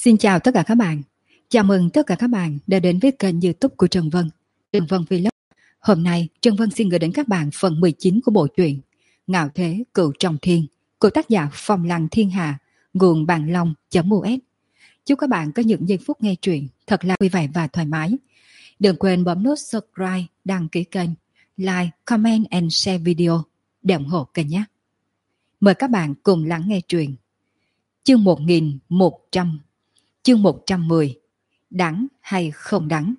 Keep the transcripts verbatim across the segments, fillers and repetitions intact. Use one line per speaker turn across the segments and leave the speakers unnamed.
Xin chào tất cả các bạn. Chào mừng tất cả các bạn đã đến với kênh YouTube của Trần Vân, Trần Vân Vlog. Hôm nay, Trần Vân xin gửi đến các bạn phần mười chín của bộ truyện Ngạo Thế Cựu Trọng Thiên của tác giả Phong Lăng Thiên Hạ, nguồn Bàn Long.us. Chúc các bạn có những giây phút nghe truyện thật là vui vẻ và thoải mái. Đừng quên bấm nút subscribe, đăng ký kênh, like, comment and share video để ủng hộ kênh nhé. Mời các bạn cùng lắng nghe truyện. Chương một nghìn một trăm, chương một trăm mười, đắng hay không đắng?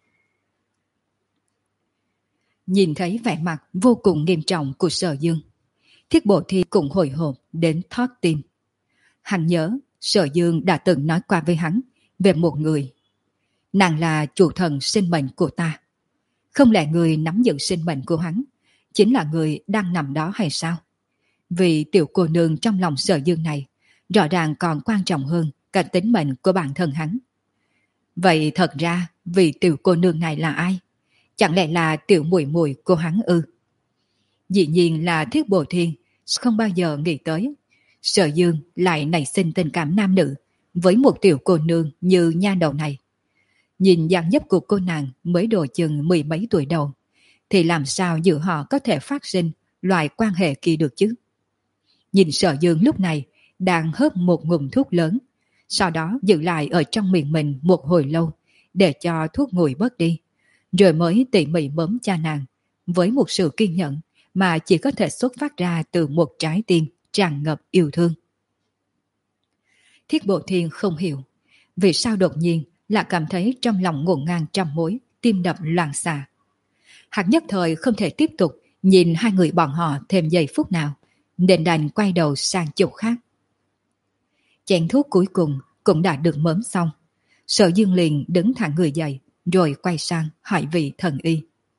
Nhìn thấy vẻ mặt vô cùng nghiêm trọng của Sở Dương, Thiết Bộ Thi cũng hồi hộp đến thót tim. Hắn nhớ Sở Dương đã từng nói qua với hắn về một người. Nàng là chủ thần sinh mệnh của ta. Không lẽ người nắm giữ sinh mệnh của hắn chính là người đang nằm đó hay sao? Vì tiểu cô nương trong lòng Sở Dương này rõ ràng còn quan trọng hơn cả tính mệnh của bản thân hắn. Vậy thật ra vì tiểu cô nương này là ai? Chẳng lẽ là tiểu muội muội của hắn ư? Dĩ nhiên là Thiết Bồ Thiên không bao giờ nghĩ tới Sở Dương lại nảy sinh tình cảm nam nữ với một tiểu cô nương như nha đầu này. Nhìn dáng dấp của cô nàng mới độ chừng mười mấy tuổi đầu, thì làm sao giữa họ có thể phát sinh loại quan hệ kỳ được chứ? Nhìn Sở Dương lúc này đang hớp một ngụm thuốc lớn, sau đó giữ lại ở trong miệng mình một hồi lâu để cho thuốc nguội bớt đi, rồi mới tỉ mỉ mớm cha nàng với một sự kiên nhẫn mà chỉ có thể xuất phát ra từ một trái tim tràn ngập yêu thương. Thiết Bộ Thiên không hiểu vì sao đột nhiên lại cảm thấy trong lòng ngổn ngang trăm mối, tim đập loạn xạ. Hắn nhất thời không thể tiếp tục nhìn hai người bọn họ thêm giây phút nào, nên đành quay đầu sang chỗ khác. Chén thuốc cuối cùng cũng đã được mớm xong. Sở Dương liền đứng thẳng người dậy, rồi quay sang hỏi vị thần y.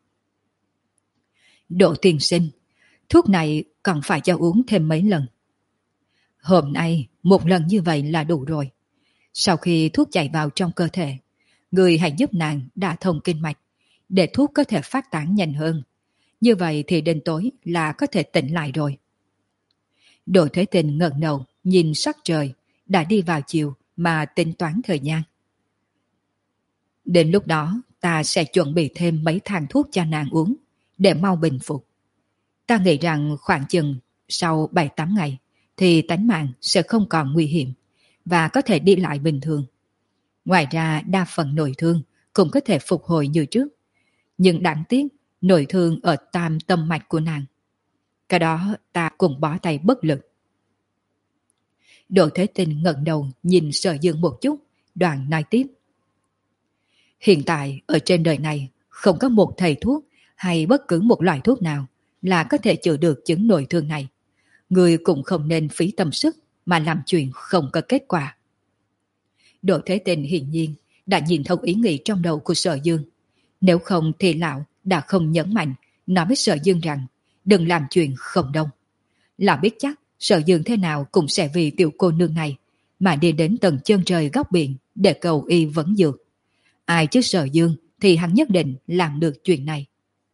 Độ tiên sinh, thuốc này còn phải cho uống thêm mấy lần? Hôm nay một lần như vậy là đủ rồi. Sau khi thuốc chạy vào trong cơ thể, người hãy giúp nàng đả thông kinh mạch, để thuốc có thể phát tán nhanh hơn. Như vậy thì đến tối là có thể tỉnh lại rồi. Đỗ Thế Tình ngẩng đầu nhìn sắc trời, đã đi vào chiều mà tính toán thời gian. Đến lúc đó ta sẽ chuẩn bị thêm mấy thang thuốc cho nàng uống để mau bình phục. Ta nghĩ rằng khoảng chừng sau bảy tám ngày thì tánh mạng sẽ không còn nguy hiểm và có thể đi lại bình thường. Ngoài ra đa phần nội thương cũng có thể phục hồi như trước. Nhưng đáng tiếc nội thương ở tam tâm mạch của nàng. Cái đó ta cũng bó tay bất lực. Đỗ Thế Tình ngẩng đầu nhìn Sở Dương một chút, đoạn nói tiếp. Hiện tại ở trên đời này không có một thầy thuốc hay bất cứ một loại thuốc nào là có thể chữa được chứng nội thương này. Người cũng không nên phí tâm sức mà làm chuyện không có kết quả. Đỗ Thế Tình hiển nhiên đã nhìn thông ý nghĩ trong đầu của Sở Dương. Nếu không thì lão đã không nhấn mạnh nói với Sở Dương rằng đừng làm chuyện không đông. Lão biết chắc Sở Dương thế nào cũng sẽ vì tiểu cô nương này mà đi đến tận chân trời góc biển để cầu y vấn dược. Ai chứ Sở Dương thì hắn nhất định làm được chuyện này.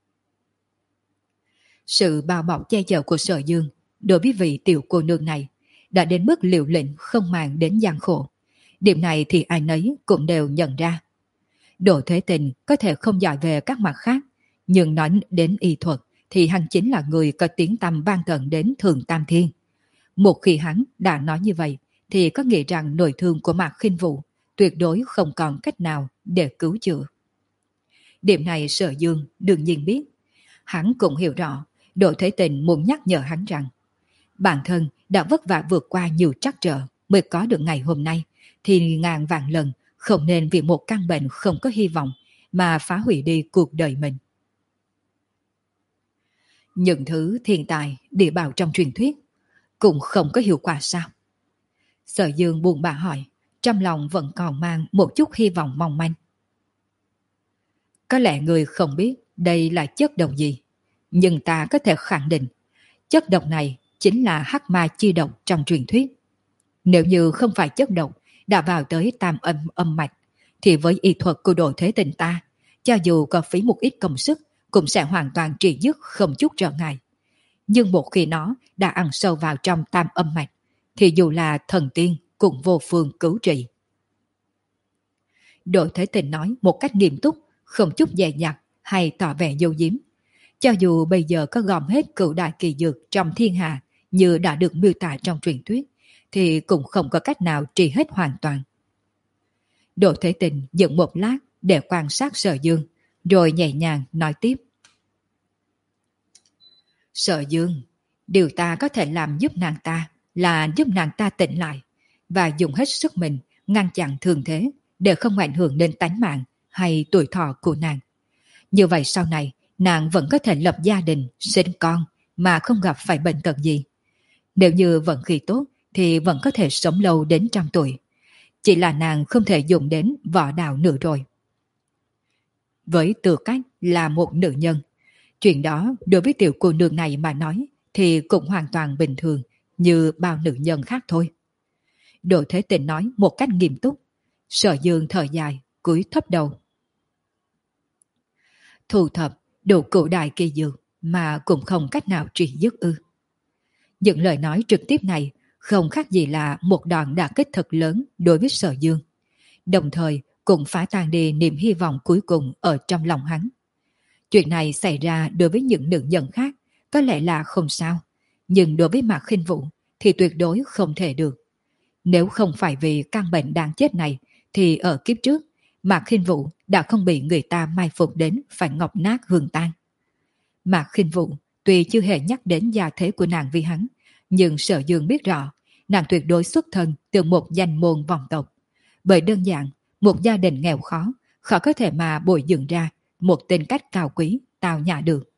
Sự bao bọc che chở của Sở Dương đối với vị tiểu cô nương này đã đến mức liều lĩnh không màng đến gian khổ. Điểm này thì ai nấy cũng đều nhận ra. Đỗ Thế Tình có thể không giỏi về các mặt khác, nhưng nói đến y thuật thì hắn chính là người có tiếng tăm vang tận đến Thượng Tam Thiên. Một khi hắn đã nói như vậy thì có nghĩa rằng nội thương của Mạc Khinh Vũ tuyệt đối không còn cách nào để cứu chữa. Điểm này Sở Dương đương nhiên biết. Hắn cũng hiểu rõ Đỗ Thế Tình muốn nhắc nhở hắn rằng bản thân đã vất vả vượt qua nhiều trắc trở mới có được ngày hôm nay, thì ngàn vạn lần không nên vì một căn bệnh không có hy vọng mà phá hủy đi cuộc đời mình. Những thứ thiên tài địa bảo trong truyền thuyết cũng không có hiệu quả sao? Sở Dương buồn bã hỏi, trong lòng vẫn còn mang một chút hy vọng mong manh. Có lẽ người không biết đây là chất độc gì, nhưng ta có thể khẳng định chất độc này chính là hắc ma chi độc trong truyền thuyết. Nếu như không phải chất độc đã vào tới tam âm âm mạch, thì với y thuật của Đỗ Thế Tình ta, cho dù có phí một ít công sức cũng sẽ hoàn toàn trị dứt không chút trở ngại. Nhưng một khi nó đã ăn sâu vào trong tam âm mạch, thì dù là thần tiên cũng vô phương cứu trị. Đỗ Thế Tình nói một cách nghiêm túc, không chút dè dặt hay tỏ vẻ dâu diếm. Cho dù bây giờ có gom hết cửu đại kỳ dược trong thiên hạ như đã được miêu tả trong truyền thuyết, thì cũng không có cách nào trị hết hoàn toàn. Đỗ Thế Tình dừng một lát để quan sát Sở Dương, rồi nhẹ nhàng nói tiếp. Sở Dương, điều ta có thể làm giúp nàng ta là giúp nàng ta tỉnh lại và dùng hết sức mình ngăn chặn thương thế để không ảnh hưởng đến tánh mạng hay tuổi thọ của nàng. Như vậy sau này, nàng vẫn có thể lập gia đình, sinh con mà không gặp phải bệnh tật gì. Nếu như vận khí tốt thì vẫn có thể sống lâu đến trăm tuổi. Chỉ là nàng không thể dùng đến võ đạo nữa rồi. Với tư cách là một nữ nhân, chuyện đó đối với tiểu cô nương này mà nói thì cũng hoàn toàn bình thường như bao nữ nhân khác thôi. Đỗ Thế Tình nói một cách nghiêm túc. Sở Dương thở dài, cúi thấp đầu. Thu thập đủ cửu đại kỳ dược mà cũng không cách nào trị dứt ư? Những lời nói trực tiếp này không khác gì là một đòn đả kích thật lớn đối với Sở Dương. Đồng thời cũng phá tan đi niềm hy vọng cuối cùng ở trong lòng hắn. Chuyện này xảy ra đối với những nữ nhân khác có lẽ là không sao, nhưng đối với Mạc Khinh Vũ thì tuyệt đối không thể được. Nếu không phải vì căn bệnh đáng chết này thì ở kiếp trước Mạc Khinh Vũ đã không bị người ta mai phục đến phải ngọc nát hương tan. Mạc Khinh Vũ tuy chưa hề nhắc đến gia thế của nàng với hắn, nhưng Sở Dương biết rõ nàng tuyệt đối xuất thân từ một danh môn vọng tộc. Bởi đơn giản, một gia đình nghèo khó, khó có thể mà bồi dưỡng ra một tính cách cao quý, tào nhã được.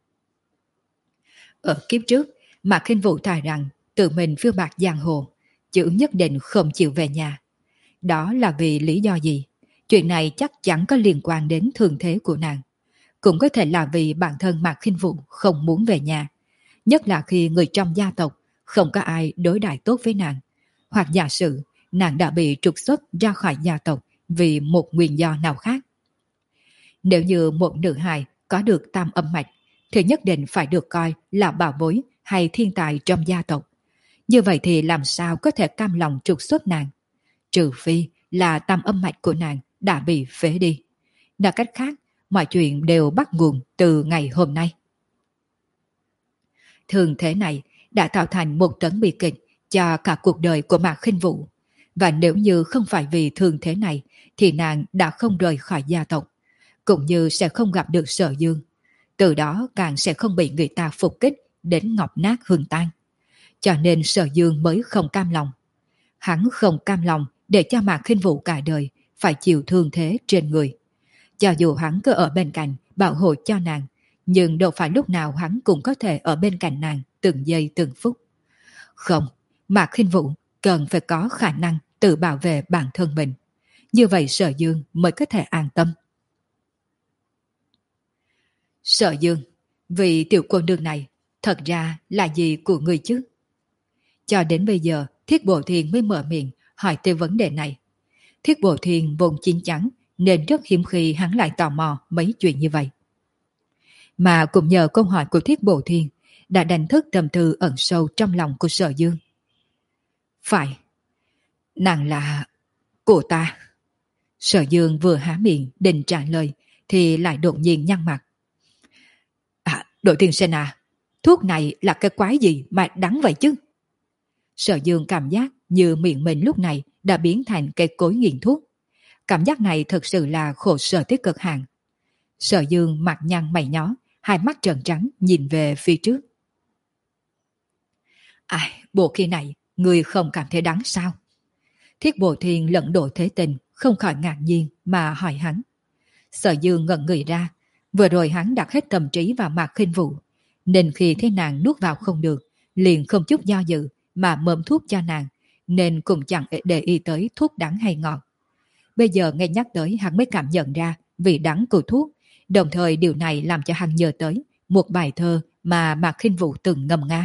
Ở kiếp trước, Mạc Khinh Vũ thà rằng tự mình phiêu bạt giang hồ, chứ nhất định không chịu về nhà. Đó là vì lý do gì? Chuyện này chắc chắn có liên quan đến thương thế của nàng. Cũng có thể là vì bản thân Mạc Khinh Vũ không muốn về nhà, nhất là khi người trong gia tộc không có ai đối đãi tốt với nàng, hoặc giả sử nàng đã bị trục xuất ra khỏi gia tộc vì một nguyên do nào khác. Nếu như một nữ hài có được tam âm mạch thì nhất định phải được coi là bảo bối hay thiên tài trong gia tộc. Như vậy thì làm sao có thể cam lòng trục xuất nàng? Trừ phi là tam âm mạch của nàng đã bị phế đi. Nói cách khác, mọi chuyện đều bắt nguồn từ ngày hôm nay. Thường thế này đã tạo thành một tấn bi kịch cho cả cuộc đời của Mạc Khinh Vũ. Và nếu như không phải vì thường thế này thì nàng đã không rời khỏi gia tộc, cũng như sẽ không gặp được Sở Dương. Từ đó càng sẽ không bị người ta phục kích đến ngọc nát hương tan. Cho nên Sở Dương mới không cam lòng. Hắn không cam lòng để cho Mạc Khinh Vũ cả đời phải chịu thương thế trên người. Cho dù hắn cứ ở bên cạnh bảo hộ cho nàng, nhưng đâu phải lúc nào hắn cũng có thể ở bên cạnh nàng từng giây từng phút. Không, Mạc Khinh Vũ cần phải có khả năng tự bảo vệ bản thân mình. Như vậy Sở Dương mới có thể an tâm. Sở Dương, vì tiểu cô nương này thật ra là gì của người chứ? Cho đến bây giờ Thiết Bộ Thiên mới mở miệng hỏi tới vấn đề này. Thiết Bộ Thiên vốn chín chắn nên rất hiếm khi hắn lại tò mò mấy chuyện như vậy. Mà cũng nhờ câu hỏi của Thiết Bộ Thiên đã đánh thức tâm tư ẩn sâu trong lòng của Sở Dương. Phải, nàng là của ta. Sở Dương vừa há miệng định trả lời thì lại đột nhiên nhăn mặt. À, đội tiên sinh à, thuốc này là cái quái gì mà đắng vậy chứ? Sở Dương cảm giác như miệng mình lúc này đã biến thành cây cối nghiền thuốc. Cảm giác này thật sự là khổ sở tới cực hạn. Sở Dương mặt nhăn mày nhó, hai mắt trợn trắng nhìn về phía trước. Ai, bộ khi này người không cảm thấy đắng sao? Thiết Bộ Thiên lẫn Đỗ Thế Tình không khỏi ngạc nhiên mà hỏi hắn. Sở Dương ngẩn người ra, vừa rồi hắn đặt hết tâm trí vào Mạc Khinh Vũ, nên khi thấy nàng nuốt vào không được, liền không chút do dự mà mớm thuốc cho nàng, nên cũng chẳng để ý tới thuốc đắng hay ngọt. Bây giờ nghe nhắc tới hắn mới cảm nhận ra vị đắng của thuốc, đồng thời điều này làm cho hắn nhớ tới một bài thơ mà Mạc Khinh Vũ từng ngâm nga.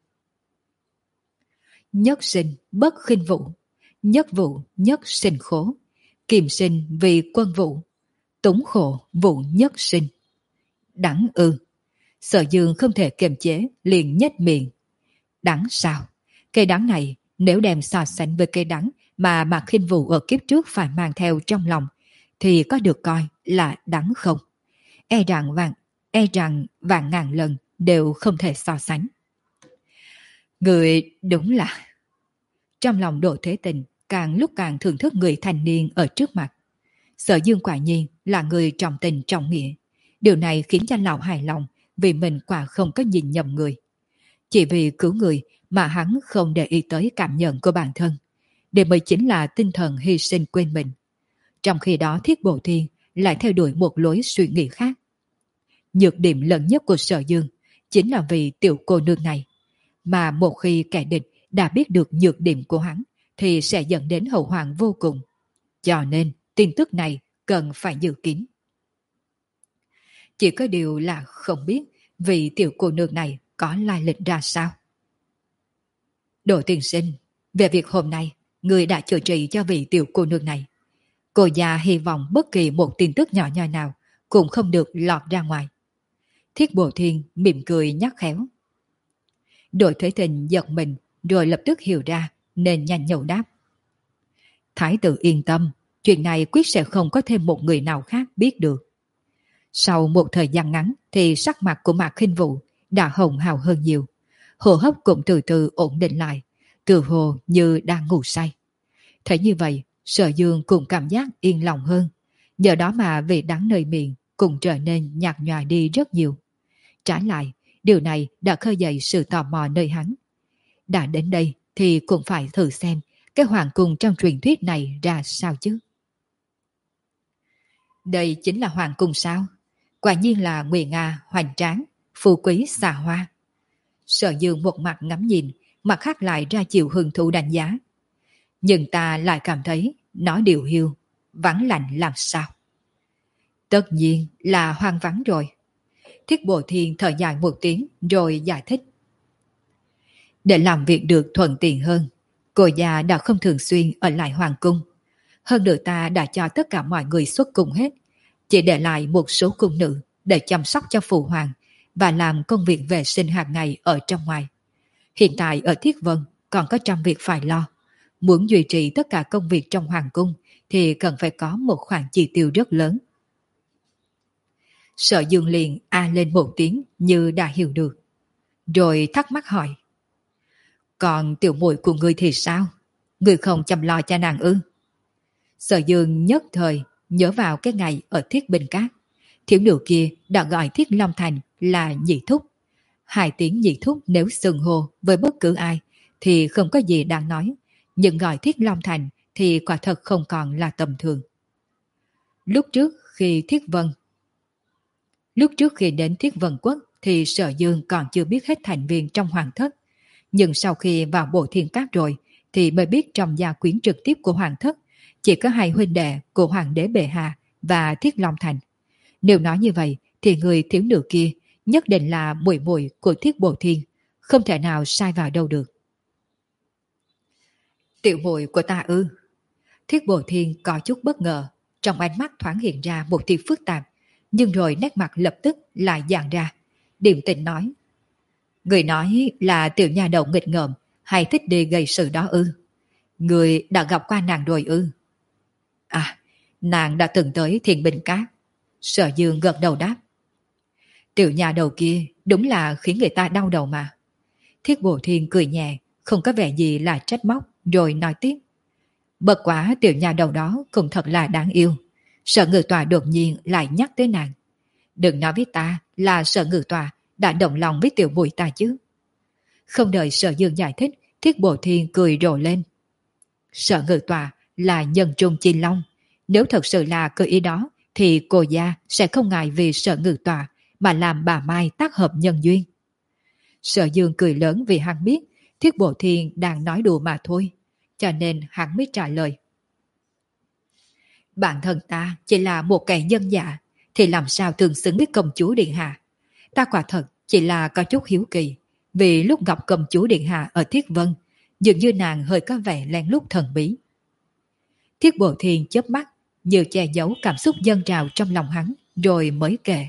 Nhất sinh bất khinh vũ, nhất vụ nhất sinh khổ, kiềm sinh vì quân vụ, túng khổ vụ nhất sinh. Đắng ư? Sở Dương không thể kiềm chế liền nhếch miệng. Đắng sao? Cây đắng này nếu đem so sánh với cây đắng mà Mạc Khinh Vũ ở kiếp trước phải mang theo trong lòng thì có được coi là đáng không? E rằng vạn, e rằng vạn ngàn lần đều không thể so sánh. Người đúng là... Trong lòng Đỗ Thế Tình càng lúc càng thưởng thức người thanh niên ở trước mặt. Sở Dương quả nhiên là người trọng tình trọng nghĩa. Điều này khiến cho lão hài lòng vì mình quả không có nhìn nhầm người. Chỉ vì cứu người mà hắn không để ý tới cảm nhận của bản thân. Đây mới chính là tinh thần hy sinh quên mình. Trong khi đó Thiết Bộ Thiên lại theo đuổi một lối suy nghĩ khác. Nhược điểm lớn nhất của Sở Dương chính là vì tiểu cô nương này. Mà một khi kẻ địch đã biết được nhược điểm của hắn thì sẽ dẫn đến hậu hoạn vô cùng. Cho nên tin tức này cần phải giữ kín. Chỉ có điều là không biết vì tiểu cô nương này có lai lịch ra sao. Đỗ tiên sinh, về việc hôm nay người đã chữa trị cho vị tiểu cô nương này. Cô già hy vọng bất kỳ một tin tức nhỏ nhoi nào cũng không được lọt ra ngoài. Thiết Bộ Thiên mỉm cười nhắc khéo. Đỗ Thế Tình giật mình rồi lập tức hiểu ra nên nhanh nhậu đáp. Thái tử yên tâm, chuyện này quyết sẽ không có thêm một người nào khác biết được. Sau một thời gian ngắn thì sắc mặt của Mạc Khinh Vũ đã hồng hào hơn nhiều. Hô hấp cũng từ từ ổn định lại, từ hồ như đang ngủ say. Thấy như vậy, Sở Dương cũng cảm giác yên lòng hơn. Nhờ đó mà vị đắng nơi miệng cũng trở nên nhạt nhòa đi rất nhiều. Trái lại, điều này đã khơi dậy sự tò mò nơi hắn. Đã đến đây thì cũng phải thử xem cái hoàng cung trong truyền thuyết này ra sao chứ. Đây chính là hoàng cung sao? Quả nhiên là nguy nga, hoành tráng, phú quý xa hoa. Sở Dương một mặt ngắm nhìn, mặt khác lại ra chiều hứng thú đánh giá. Nhưng ta lại cảm thấy nó điều hiu, vắng lạnh làm sao. Tất nhiên là hoang vắng rồi. Thiết Bộ Thiên thở dài một tiếng rồi giải thích. Để làm việc được thuận tiện hơn, cô già đã không thường xuyên ở lại hoàng cung. Hơn nữa ta đã cho tất cả mọi người xuất cung hết, chỉ để lại một số cung nữ để chăm sóc cho phụ hoàng và làm công việc vệ sinh hàng ngày ở trong ngoài. Hiện tại ở Thiết Vân còn có trăm việc phải lo. Muốn duy trì tất cả công việc trong hoàng cung thì cần phải có một khoản chi tiêu rất lớn. Sở Dương liền a lên một tiếng như đã hiểu được. Rồi thắc mắc hỏi. Còn tiểu muội của ngươi thì sao? Ngươi không chăm lo cho nàng ư? Sở Dương nhất thời nhớ vào cái ngày ở Thiết Bình Cát. Thiếu nữ kia đã gọi Thiết Long Thành là nhị thúc. Hai tiếng nhị thúc nếu xưng hô với bất cứ ai thì không có gì đáng nói. Nhưng gọi Thiết Long Thành thì quả thật không còn là tầm thường. Lúc trước khi Thiết Vân Lúc trước khi đến Thiết Vân Quốc thì Sở Dương còn chưa biết hết thành viên trong hoàng thất. Nhưng sau khi vào Bộ Thiên Cát rồi thì mới biết trong gia quyến trực tiếp của hoàng thất chỉ có hai huynh đệ của hoàng đế bệ hạ và Thiết Long Thành. Nếu nói như vậy thì người thiếu nữ kia nhất định là muội muội của Thiết Bộ Thiên, không thể nào sai vào đâu được. Tiểu muội của ta ư? Thiết Bộ Thiên có chút bất ngờ, trong ánh mắt thoáng hiện ra một tia phức tạp, nhưng rồi nét mặt lập tức lại giãn ra, điềm tĩnh nói. Người nói là tiểu nhà đầu nghịch ngợm hay thích đi gây sự đó ư? Người đã gặp qua nàng rồi ư? À, nàng đã từng tới Thiên Bình Cát. Sở Dương gật đầu đáp. Tiểu nhà đầu kia đúng là khiến người ta đau đầu mà. Thiết Bộ Thiên cười nhẹ, không có vẻ gì là trách móc, rồi nói tiếp. Bất quá tiểu nhà đầu đó cũng thật là đáng yêu. Sở Ngự Tòa đột nhiên lại nhắc tới nàng. Đừng nói với ta là Sở Ngự Tòa đã động lòng với tiểu muội ta chứ. Không đợi Sở Dương giải thích, Thiết Bộ Thiên cười rộ lên. Sở Ngự Tòa là nhân trung chi long. Nếu thật sự là cơ ý đó thì cô gia sẽ không ngại vì Sở Ngự Tòa mà làm bà Mai tác hợp nhân duyên. Sở Dương cười lớn vì hắn biết Thiết Bộ Thiên đang nói đùa mà thôi, cho nên hắn mới trả lời. Bản thân ta chỉ là một kẻ dân dạ, thì làm sao tương xứng với công chúa Điện Hạ. Ta quả thật chỉ là có chút hiếu kỳ, vì lúc gặp công chúa Điện Hạ ở Thiết Vân, dường như nàng hơi có vẻ lén lút thần bí. Thiết Bộ Thiên chớp mắt, như che giấu cảm xúc dâng trào trong lòng hắn, rồi mới kể.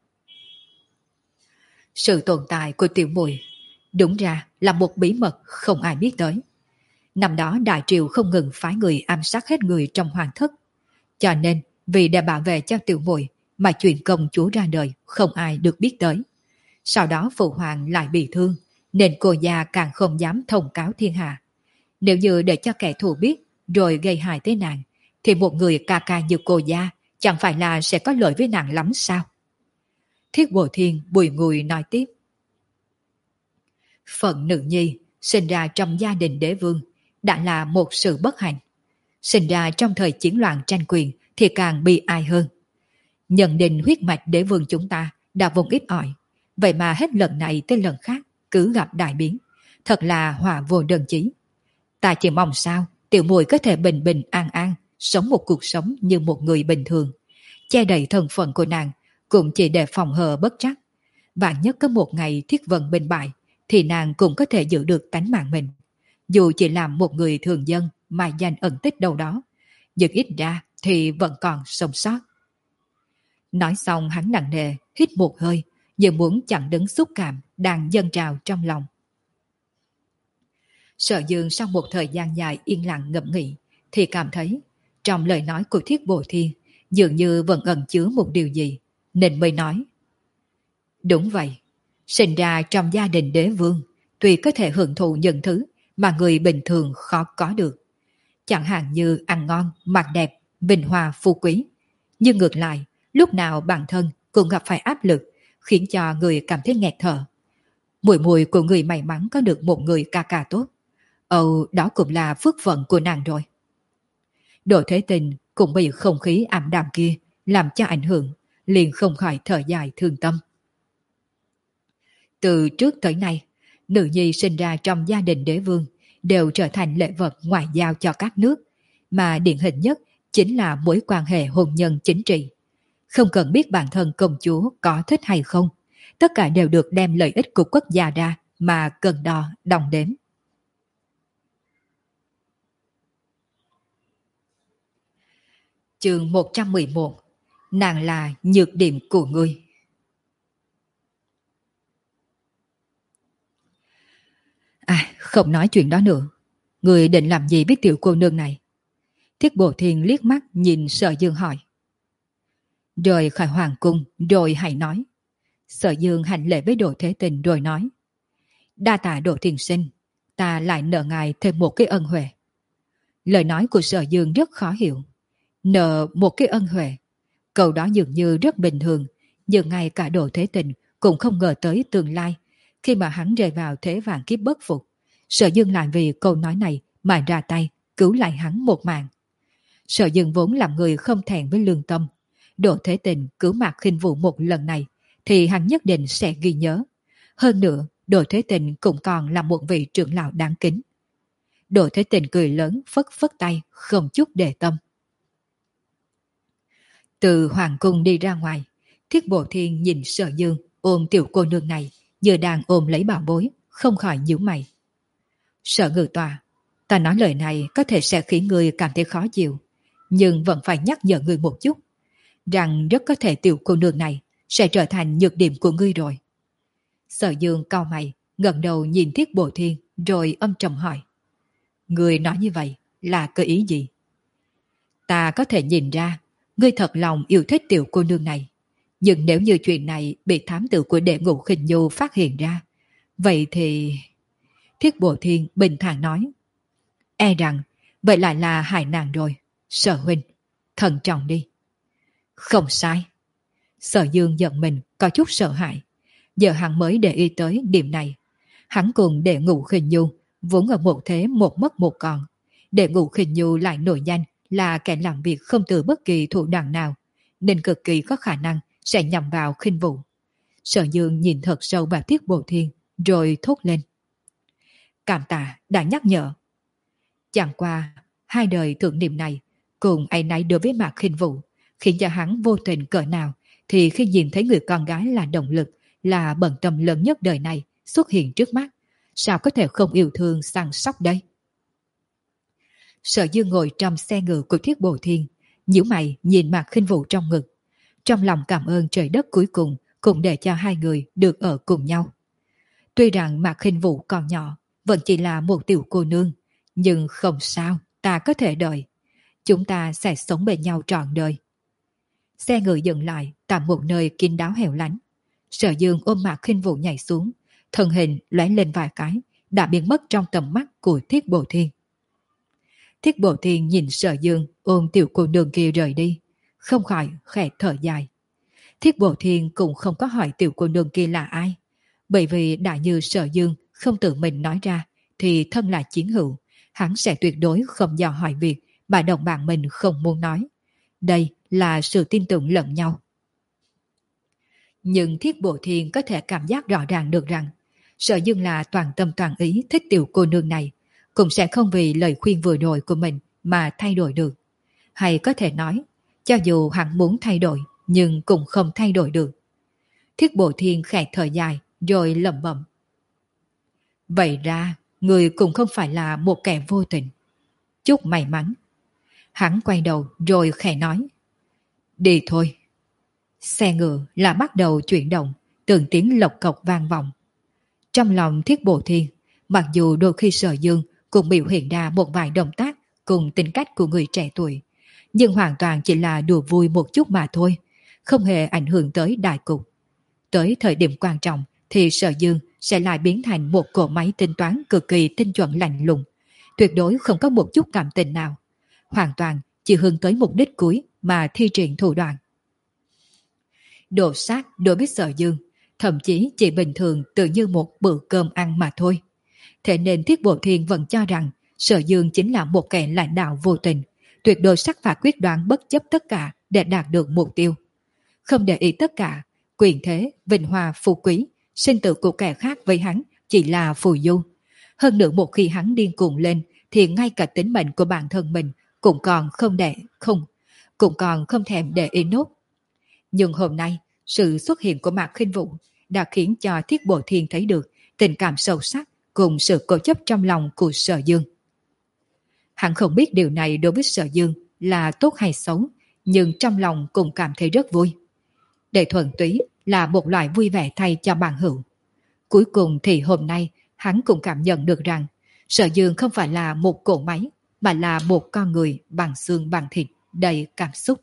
Sự tồn tại của tiểu muội đúng ra là một bí mật không ai biết tới. Năm đó Đại Triều không ngừng phái người ám sát hết người trong hoàng thất, cho nên vì để bảo vệ cho tiểu muội mà chuyện công chúa ra đời không ai được biết tới. Sau đó phụ hoàng lại bị thương, nên cô già càng không dám thông cáo thiên hạ. Nếu như để cho kẻ thù biết rồi gây hại tới nàng, thì một người ca ca như cô gia chẳng phải là sẽ có lợi với nàng lắm sao? Thiết Bồ Thiên bùi ngùi nói tiếp. Phận nữ nhi sinh ra trong gia đình đế vương đã là một sự bất hạnh. Sinh ra trong thời chiến loạn tranh quyền thì càng bị ai hơn. Nhận định huyết mạch đế vương chúng ta đã vùng ít ỏi, vậy mà hết lần này tới lần khác cứ gặp đại biến, thật là họa vô đơn chí. Ta chỉ mong sao tiểu muội có thể bình bình an an sống một cuộc sống như một người bình thường, che đậy thân phận của nàng cũng chỉ để phòng hờ bất trắc. Vạn nhất có một ngày Thiết Vân bình bại thì nàng cũng có thể giữ được tánh mạng mình. Dù chỉ làm một người thường dân mà danh ẩn tích đâu đó, nhưng ít ra thì vẫn còn sống sót. Nói xong hắn nặng nề hít một hơi, như muốn chặn đứng xúc cảm đang dâng trào trong lòng. Sở Dương sau một thời gian dài yên lặng ngẫm nghĩ thì cảm thấy trong lời nói của Thiết Bồ Thiên dường như vẫn ẩn chứa một điều gì, nên mới nói. Đúng vậy, sinh ra trong gia đình đế vương tuy có thể hưởng thụ những thứ mà người bình thường khó có được, chẳng hạn như ăn ngon, mặc đẹp, vinh hoa phú quý, nhưng ngược lại lúc nào bản thân cũng gặp phải áp lực khiến cho người cảm thấy nghẹt thở. Muội muội của người may mắn có được một người ca ca tốt, ồ, đó cũng là phước phận của nàng rồi. Đỗ Thế Tình cũng bị không khí ảm đạm kia làm cho ảnh hưởng, liền không khỏi thở dài thương tâm. Từ trước tới nay, nữ nhi sinh ra trong gia đình đế vương đều trở thành lễ vật ngoại giao cho các nước, mà điển hình nhất chính là mối quan hệ hôn nhân chính trị. Không cần biết bản thân công chúa có thích hay không, tất cả đều được đem lợi ích của quốc gia ra mà cân đo đong đếm. Chương một trăm mười một. Nàng là nhược điểm của ngươi. À, không nói chuyện đó nữa. Ngươi định làm gì với tiểu cô nương này? Thiết Bồ Thiên liếc mắt nhìn Sở Dương hỏi. Rời khỏi hoàng cung rồi hãy nói. Sở Dương hành lễ với Đỗ Thế Tình rồi nói. Đa tạ Đỗ Thiên Sinh, ta lại nợ ngài thêm một cái ân huệ. Lời nói của Sở Dương rất khó hiểu. Nợ một cái ân huệ. Câu đó dường như rất bình thường, nhưng ngay cả Đỗ Thế Tình cũng không ngờ tới tương lai. Khi mà hắn rơi vào thế vạn kiếp bất phục, Sở Dương lại vì câu nói này mà ra tay cứu lại hắn một mạng. Sở Dương vốn làm người không thẹn với lương tâm. Đỗ Thế Tình cứu Mạc Khinh Vũ một lần này thì hắn nhất định sẽ ghi nhớ. Hơn nữa, Đỗ Thế Tình cũng còn là một vị trưởng lão đáng kính. Đỗ Thế Tình cười lớn phất phất tay, không chút để tâm. Từ hoàng cung đi ra ngoài, Thiết Bồ Thiên nhìn Sở Dương ôm tiểu cô nương này như đang ôm lấy bảo bối, không khỏi nhíu mày. Sở Ngự Tòa, ta nói lời này có thể sẽ khiến người cảm thấy khó chịu, nhưng vẫn phải nhắc nhở người một chút, rằng rất có thể tiểu cô nương này sẽ trở thành nhược điểm của ngươi rồi. Sở Dương cau mày, ngẩng đầu nhìn Thiết Bồ Thiên rồi âm trầm hỏi. Ngươi nói như vậy là có ý gì? Ta có thể nhìn ra ngươi thật lòng yêu thích tiểu cô nương này, nhưng nếu như chuyện này bị thám tử của Đệ Ngũ Khinh Nhu phát hiện ra, vậy thì... Thiết Bồ Thiên bình thản nói. E rằng vậy lại là hại nàng rồi. Sở huynh, thận trọng đi. Không sai. Sở Dương giận mình có chút sợ hãi. Giờ hắn mới để ý tới điểm này. Hắn cùng Đệ Ngũ Khinh Nhu vốn ở một thế một mất một còn. Đệ Ngũ Khinh Nhu lại nổi danh là kẻ làm việc không từ bất kỳ thủ đoạn nào, nên cực kỳ có khả năng sẽ nhằm vào Khinh Vũ. Sở Dương nhìn thật sâu vào Thiết Bồ Thiên rồi thốt lên. Cảm tạ đã nhắc nhở. Chẳng qua hai đời thượng niệm này cùng ấy nấy đối với Mạc Khinh Vũ, khiến cho hắn vô tình cỡ nào thì khi nhìn thấy người con gái là động lực, là bận tâm lớn nhất đời này xuất hiện trước mắt, sao có thể không yêu thương săn sóc đây? Sở Dương ngồi trong xe ngựa của Thiết Bồ Thiên, nhíu mày nhìn Mạc Khinh Vũ trong ngực, trong lòng cảm ơn trời đất cuối cùng cũng để cho hai người được ở cùng nhau. Tuy rằng Mạc Khinh Vũ còn nhỏ, vẫn chỉ là một tiểu cô nương, nhưng không sao, ta có thể đợi. Chúng ta sẽ sống bên nhau trọn đời. Xe ngựa dừng lại tại một nơi kín đáo hẻo lánh. Sở Dương ôm Mạc Khinh Vũ nhảy xuống, thân hình lóe lên vài cái, đã biến mất trong tầm mắt của Thiết Bộ Thiên. Thiết Bộ Thiên nhìn Sở Dương ôm tiểu cô nương kia rời đi, không khỏi khẽ thở dài. Thiết Bộ Thiên cũng không có hỏi tiểu cô nương kia là ai, bởi vì đã như Sở Dương không tự mình nói ra, thì thân là chiến hữu, hắn sẽ tuyệt đối không dò hỏi việc mà đồng bạn mình không muốn nói. Đây là sự tin tưởng lẫn nhau. Nhưng Thiết Bộ Thiên có thể cảm giác rõ ràng được rằng Sở Dương là toàn tâm toàn ý thích tiểu cô nương này, cũng sẽ không vì lời khuyên vừa rồi của mình mà thay đổi được. Hay có thể nói, cho dù hắn muốn thay đổi, nhưng cũng không thay đổi được. Thiết Bộ Thiên khẽ thở dài, rồi lẩm bẩm. Vậy ra, người cũng không phải là một kẻ vô tình. Chúc may mắn. Hắn quay đầu rồi khẽ nói. Đi thôi. Xe ngựa là bắt đầu chuyển động, từng tiếng lộc cộc vang vọng. Trong lòng Thiết Bộ Thiên, mặc dù đôi khi Sở Dương cũng biểu hiện ra một vài động tác cùng tính cách của người trẻ tuổi, nhưng hoàn toàn chỉ là đùa vui một chút mà thôi, không hề ảnh hưởng tới đại cục. Tới thời điểm quan trọng thì Sở Dương sẽ lại biến thành một cỗ máy tính toán cực kỳ tinh chuẩn lạnh lùng, tuyệt đối không có một chút cảm tình nào, hoàn toàn chỉ hướng tới mục đích cuối mà thi triển thủ đoạn. Đồ sát đối với Sở Dương thậm chí chỉ bình thường tự như một bữa cơm ăn mà thôi. Thế nên Thiết Bộ Thiên vẫn cho rằng Sở Dương chính là một kẻ lãnh đạo vô tình, tuyệt đối sắc phạt quyết đoán bất chấp tất cả để đạt được mục tiêu. Không để ý tất cả, quyền thế, vinh hoa, phú quý, sinh tử của kẻ khác với hắn chỉ là phù du. Hơn nữa một khi hắn điên cuồng lên thì ngay cả tính mệnh của bản thân mình cũng còn không để không cũng còn không thèm để ý nốt. Nhưng hôm nay, sự xuất hiện của Mạc Khinh Vũ đã khiến cho Thiết Bộ Thiên thấy được tình cảm sâu sắc cùng sự cố chấp trong lòng của Sở Dương. Hắn không biết điều này đối với Sở Dương là tốt hay xấu, nhưng trong lòng cũng cảm thấy rất vui. Để thuần túy là một loại vui vẻ thay cho bạn hữu. Cuối cùng thì hôm nay hắn cũng cảm nhận được rằng Sở Dương không phải là một cỗ máy, mà là một con người bằng xương bằng thịt, đầy cảm xúc.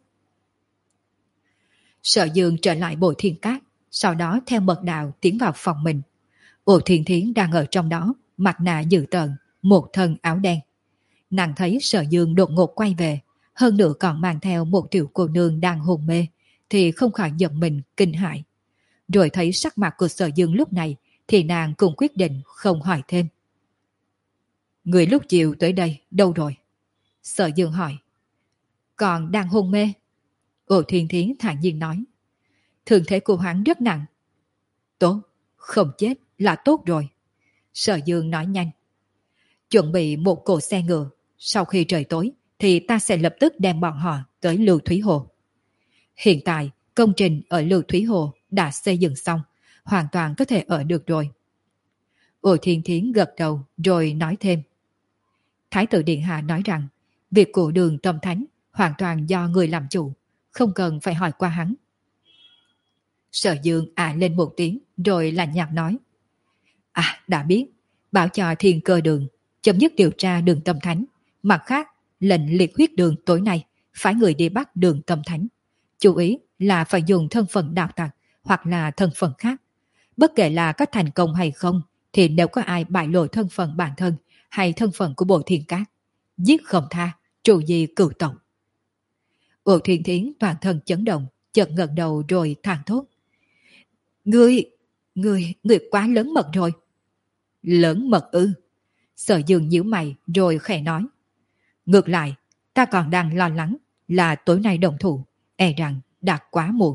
Sở Dương trở lại Bội Thiên Các, sau đó theo mật đạo tiến vào phòng mình. Ổ Thiên Thiến đang ở trong đó, mặt nạ dữ tợn, một thân áo đen. Nàng thấy Sở Dương đột ngột quay về, hơn nữa còn mang theo một tiểu cô nương đang hôn mê, thì không khỏi giận mình, kinh hãi. Rồi thấy sắc mặt của Sở Dương lúc này, thì nàng cũng quyết định không hỏi thêm. Người lúc chiều tới đây, đâu rồi? Sở Dương hỏi. Còn đang hôn mê. Ổ Thiên Thiến thản nhiên nói. Thương thế của hắn rất nặng. Tốt, không chết là tốt rồi. Sở Dương nói nhanh. Chuẩn bị một cỗ xe ngựa, sau khi trời tối thì ta sẽ lập tức đem bọn họ tới Lưu Thúy Hồ. Hiện tại, công trình ở Lưu Thúy Hồ đã xây dựng xong, hoàn toàn có thể ở được rồi. Ổ Thiên Thiến gật đầu rồi nói thêm. Thái tử Điện Hạ nói rằng, việc của Đường Tâm Thánh hoàn toàn do người làm chủ, không cần phải hỏi qua hắn. Sở Dương à lên một tiếng rồi lạnh nhạt nói. À, đã biết, bảo cho Thiên Cơ Đường chấm dứt điều tra Đường Tâm Thánh. Mặt khác, lệnh liệt huyết đường tối nay phái người đi bắt Đường Tâm Thánh. Chú ý là phải dùng thân phận đạo tặc hoặc là thân phận khác. Bất kể là có thành công hay không, thì nếu có ai bại lộ thân phận bản thân hay thân phận của Bộ Thiên Các, giết không tha, trụ di cửu tộc. Ổ Thiên Thiến toàn thân chấn động, chợt ngẩng đầu rồi than thốt. Ngươi, ngươi, ngươi quá lớn mật rồi. Lớn mật ư? Sở Dương nhíu mày rồi khẽ nói. Ngược lại, ta còn đang lo lắng là tối nay động thủ, e rằng đã quá muộn.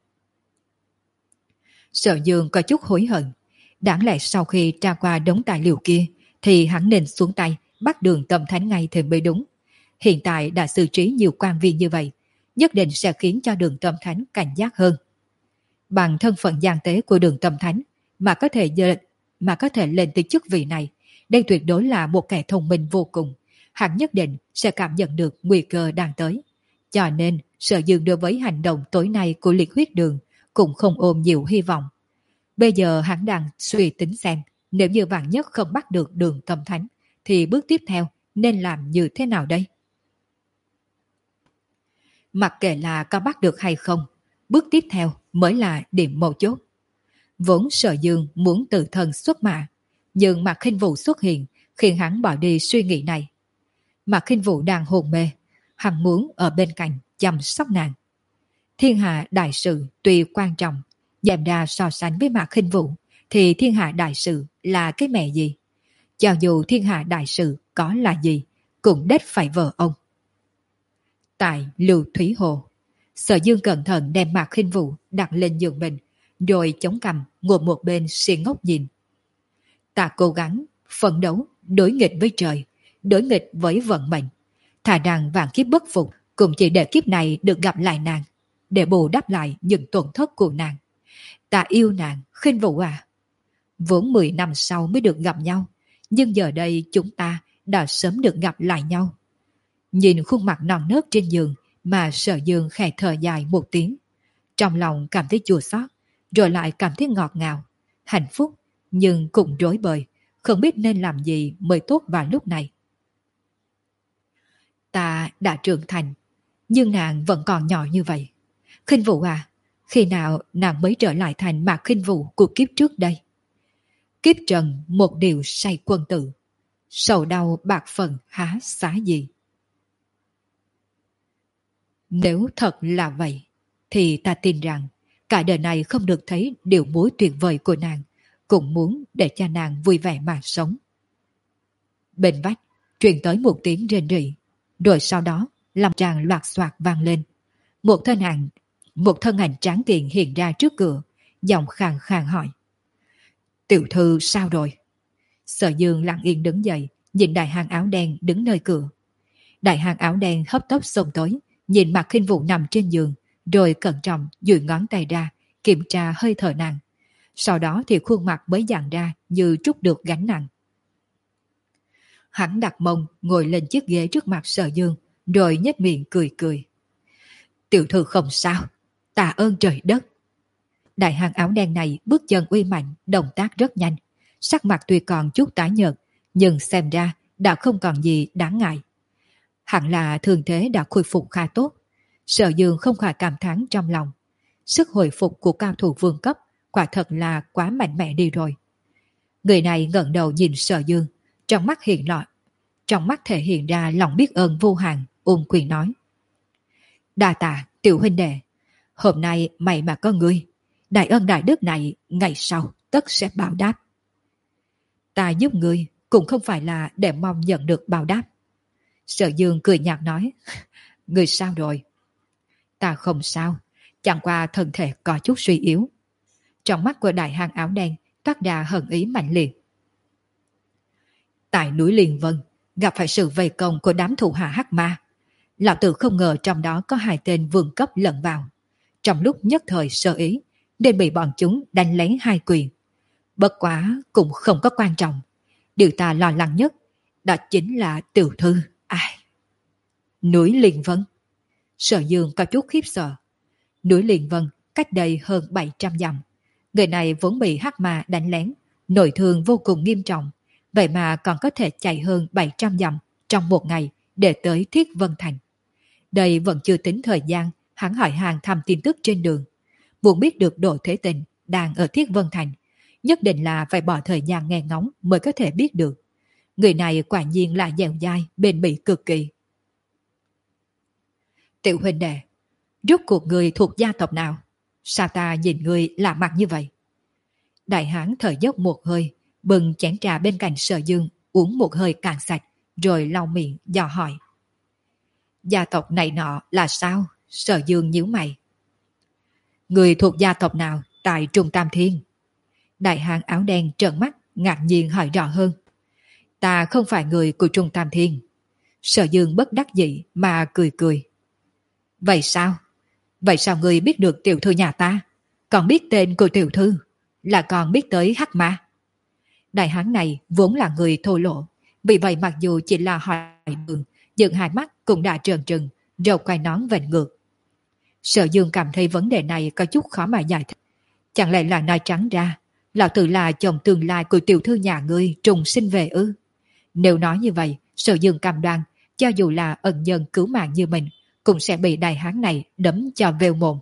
Sở Dương có chút hối hận. Đáng lẽ sau khi tra qua đống tài liệu kia, thì hắn nên xuống tay bắt Đường Tâm Thánh ngay thì mới đúng. Hiện tại đã xử trí nhiều quan viên như vậy, nhất định sẽ khiến cho Đường Tâm Thánh cảnh giác hơn. Bằng thân phận gian tế của Đường Tâm Thánh mà có thể mà có thể lên tới chức vị này, đây tuyệt đối là một kẻ thông minh vô cùng. Hắn nhất định sẽ cảm nhận được nguy cơ đang tới. Cho nên, Sở Dương đối với hành động tối nay của liệt huyết đường cũng không ôm nhiều hy vọng. Bây giờ hắn đang suy tính xem, nếu như vạn nhất không bắt được Đường Tâm Thánh, thì bước tiếp theo nên làm như thế nào đây? Mặc kệ là có bắt được hay không, bước tiếp theo mới là điểm mấu chốt. Vốn Sở Dương muốn tự thân xuất mã, nhưng Mạc Khinh Vũ xuất hiện khiến hắn bỏ đi suy nghĩ này. Mạc Khinh Vũ đang hôn mê, hắn muốn ở bên cạnh chăm sóc nàng. Thiên hạ đại sự tuy quan trọng, dèm ra so sánh với Mạc Khinh Vũ thì thiên hạ đại sự là cái mẹ gì? Cho dù thiên hạ đại sự có là gì, cũng đếch phải vợ ông. Tại Lưu Thúy Hồ, Sở Dương cẩn thận đem Mạc Khinh Vũ đặt lên giường mình, rồi chống cằm ngồi một bên si ngốc nhìn. Ta cố gắng, phấn đấu, đối nghịch với trời, đối nghịch với vận mệnh. Thà rằng vạn kiếp bất phục, cũng chỉ để kiếp này được gặp lại nàng, để bù đắp lại những tổn thất của nàng. Ta yêu nàng, Khinh Vũ à. Vốn mười năm sau mới được gặp nhau, nhưng giờ đây chúng ta đã sớm được gặp lại nhau. Nhìn khuôn mặt non nớt trên giường mà Sở Dương khẽ thở dài một tiếng. Trong lòng cảm thấy chua xót, rồi lại cảm thấy ngọt ngào, hạnh phúc, nhưng cũng rối bời, không biết nên làm gì mới tốt vào lúc này. Ta đã trưởng thành, nhưng nàng vẫn còn nhỏ như vậy. Khinh Vũ à, khi nào nàng mới trở lại thành Mạc Khinh Vũ của kiếp trước đây? Kiếp trần một điều say quân tử, sầu đau bạc phần há xá gì. Nếu thật là vậy, thì ta tin rằng cả đời này không được thấy điều mối tuyệt vời của nàng, cũng muốn để cho nàng vui vẻ mà sống. Bên vách truyền tới một tiếng rên rỉ, rồi sau đó làm tràng loạt xoạt vang lên. Một thân ảnh, một thân ảnh tráng kiện hiện ra trước cửa, giọng khàn khàn hỏi: Tiểu thư sao rồi? Sở Dương lặng yên đứng dậy, nhìn đại hán áo đen đứng nơi cửa. Đại hán áo đen hấp tấp xông tới, nhìn Mạc Khinh Vũ nằm trên giường, rồi cẩn trọng duỗi ngón tay ra kiểm tra hơi thở nàng. Sau đó thì khuôn mặt mới dàn ra như trút được gánh nặng. Hắn đặt mông ngồi lên chiếc ghế trước mặt Sở Dương, rồi nhếch miệng cười cười. Tiểu thư không sao, tạ ơn trời đất. Đại hán áo đen này bước chân uy mạnh, động tác rất nhanh, sắc mặt tuy còn chút tái nhợt, nhưng xem ra đã không còn gì đáng ngại. Hẳn là thương thế đã khôi phục khá tốt. Sở Dương không khỏi cảm thán trong lòng. Sức hồi phục của cao thủ vương cấp quả thật là quá mạnh mẽ đi rồi. Người này ngẩng đầu nhìn Sở Dương, trong mắt hiện lọ, trong mắt thể hiện ra lòng biết ơn vô hạn, ôn quyền nói: Đa tạ tiểu huynh đệ, hôm nay mày mà có ngươi, đại ân đại đức này ngày sau tất sẽ báo đáp. Ta giúp ngươi cũng không phải là để mong nhận được báo đáp. Sở Dương cười nhạt nói: Ngươi sao rồi? Ta không sao, chẳng qua thân thể có chút suy yếu. Trong mắt của đại hán áo đen toát ra hận ý mạnh liệt. Tại núi Liên Vân gặp phải sự vây công của đám thủ hạ hắc ma, lão tử không ngờ trong đó có hai tên vương cấp lẫn vào. Trong lúc nhất thời sơ ý nên bị bọn chúng đánh lấy hai quyền. Bất quá cũng không có quan trọng, điều ta lo lắng nhất đó chính là tiểu thư. Ai? Núi Liên Vân. Sở Dương có chút khiếp sợ. Núi Liên Vân cách đây hơn bảy trăm dặm. Người này vốn bị hắc ma đánh lén, nội thương vô cùng nghiêm trọng, vậy mà còn có thể chạy hơn bảy trăm dặm trong một ngày để tới Thiết Vân Thành. Đây vẫn chưa tính thời gian hắn hỏi hàng thăm tin tức trên đường. Muốn biết được Đỗ Thế Tình đang ở Thiết Vân Thành, nhất định là phải bỏ thời gian nghe ngóng mới có thể biết được. Người này quả nhiên là dẻo dai, bền bỉ cực kỳ. Tiểu huynh đệ, rốt cuộc người thuộc gia tộc nào? Sao ta nhìn người lạ mặt như vậy? Đại hán thở dốc một hơi, bừng chén trà bên cạnh Sở Dương, uống một hơi cạn sạch, rồi lau miệng dò hỏi. Gia tộc này nọ là sao? Sở Dương nhíu mày. Người thuộc gia tộc nào tại Trung Tam Thiên? Đại hán áo đen trợn mắt, ngạc nhiên hỏi rõ hơn. Ta không phải người của Trung Tam Thiên. Sở Dương bất đắc dĩ mà cười cười. Vậy sao? Vậy sao người biết được tiểu thư nhà ta? Còn biết tên của tiểu thư? Là còn biết tới hắc ma? Đại hán này vốn là người thô lỗ, vì vậy mặc dù chỉ là hỏi đường, nhưng hai mắt cũng đã trợn trừng, râu quai nón vểnh ngược. Sở Dương cảm thấy vấn đề này có chút khó mà giải thích. Chẳng lẽ là nói trắng ra, lão tử là chồng tương lai của tiểu thư nhà ngươi trùng sinh về ư? Nếu nói như vậy, Sở Dương cam đoan, cho dù là ân nhân cứu mạng như mình, cũng sẽ bị đại hán này đấm cho vêu mồm.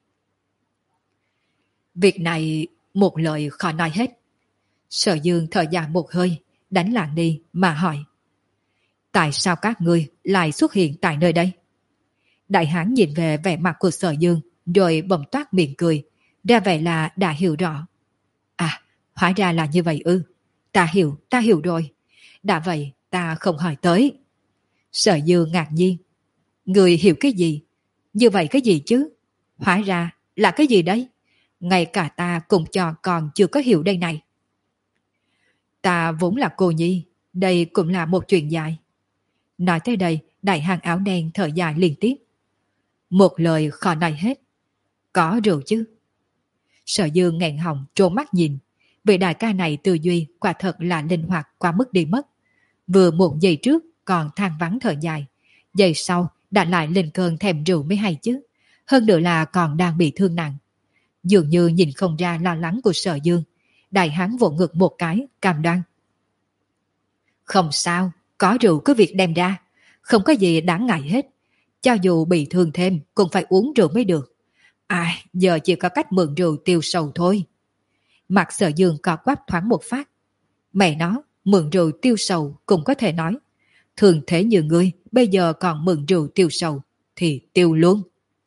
Việc này một lời khó nói hết. Sở Dương thở dài một hơi, đánh lặng đi mà hỏi. Tại sao các ngươi lại xuất hiện tại nơi đây? Đại hán nhìn về vẻ mặt của Sở Dương, rồi bỗng toát miệng cười, ra vẻ là đã hiểu rõ. À, hóa ra là như vậy ư. Ta hiểu, ta hiểu rồi. Đã vậy, ta không hỏi tới. Sở Dương ngạc nhiên. Người hiểu cái gì? Như vậy cái gì chứ? Hóa ra là cái gì đấy? Ngay cả ta cũng cho còn chưa có hiểu đây này. Ta vốn là cô nhi, đây cũng là một chuyện dài. Nói tới đây, đại hán áo đen thở dài liên tiếp. Một lời khó nói hết. Có rượu chứ? Sở Dương nghẹn họng trố mắt nhìn. Vị đại ca này tư duy quả thật là linh hoạt quá mức đi mất. Vừa một giây trước còn than vắng thở dài, giây sau đã lại lên cơn thèm rượu mới hay chứ. Hơn nữa là còn đang bị thương nặng. Dường như nhìn không ra lo lắng của Sở Dương. Đại hán vỗ ngực một cái, cam đoan. Không sao, có rượu cứ việc đem ra. Không có gì đáng ngại hết. Cho dù bị thương thêm cũng phải uống rượu mới được. À, giờ chỉ có cách mượn rượu tiêu sầu thôi. Mặt Sở Dương co quắp thoáng một phát. Mẹ nó, mượn rượu tiêu sầu cũng có thể nói. Thường thế như ngươi, bây giờ còn mượn rượu tiêu sầu, thì tiêu luôn.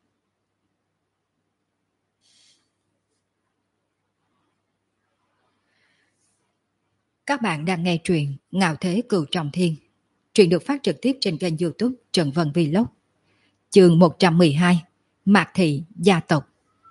Các bạn đang nghe truyện Ngạo Thế Cửu Trọng Thiên. Truyện được phát trực tiếp trên kênh YouTube Trần Vân Vlog. Chương một trăm mười hai. Mạc Thị gia tộc.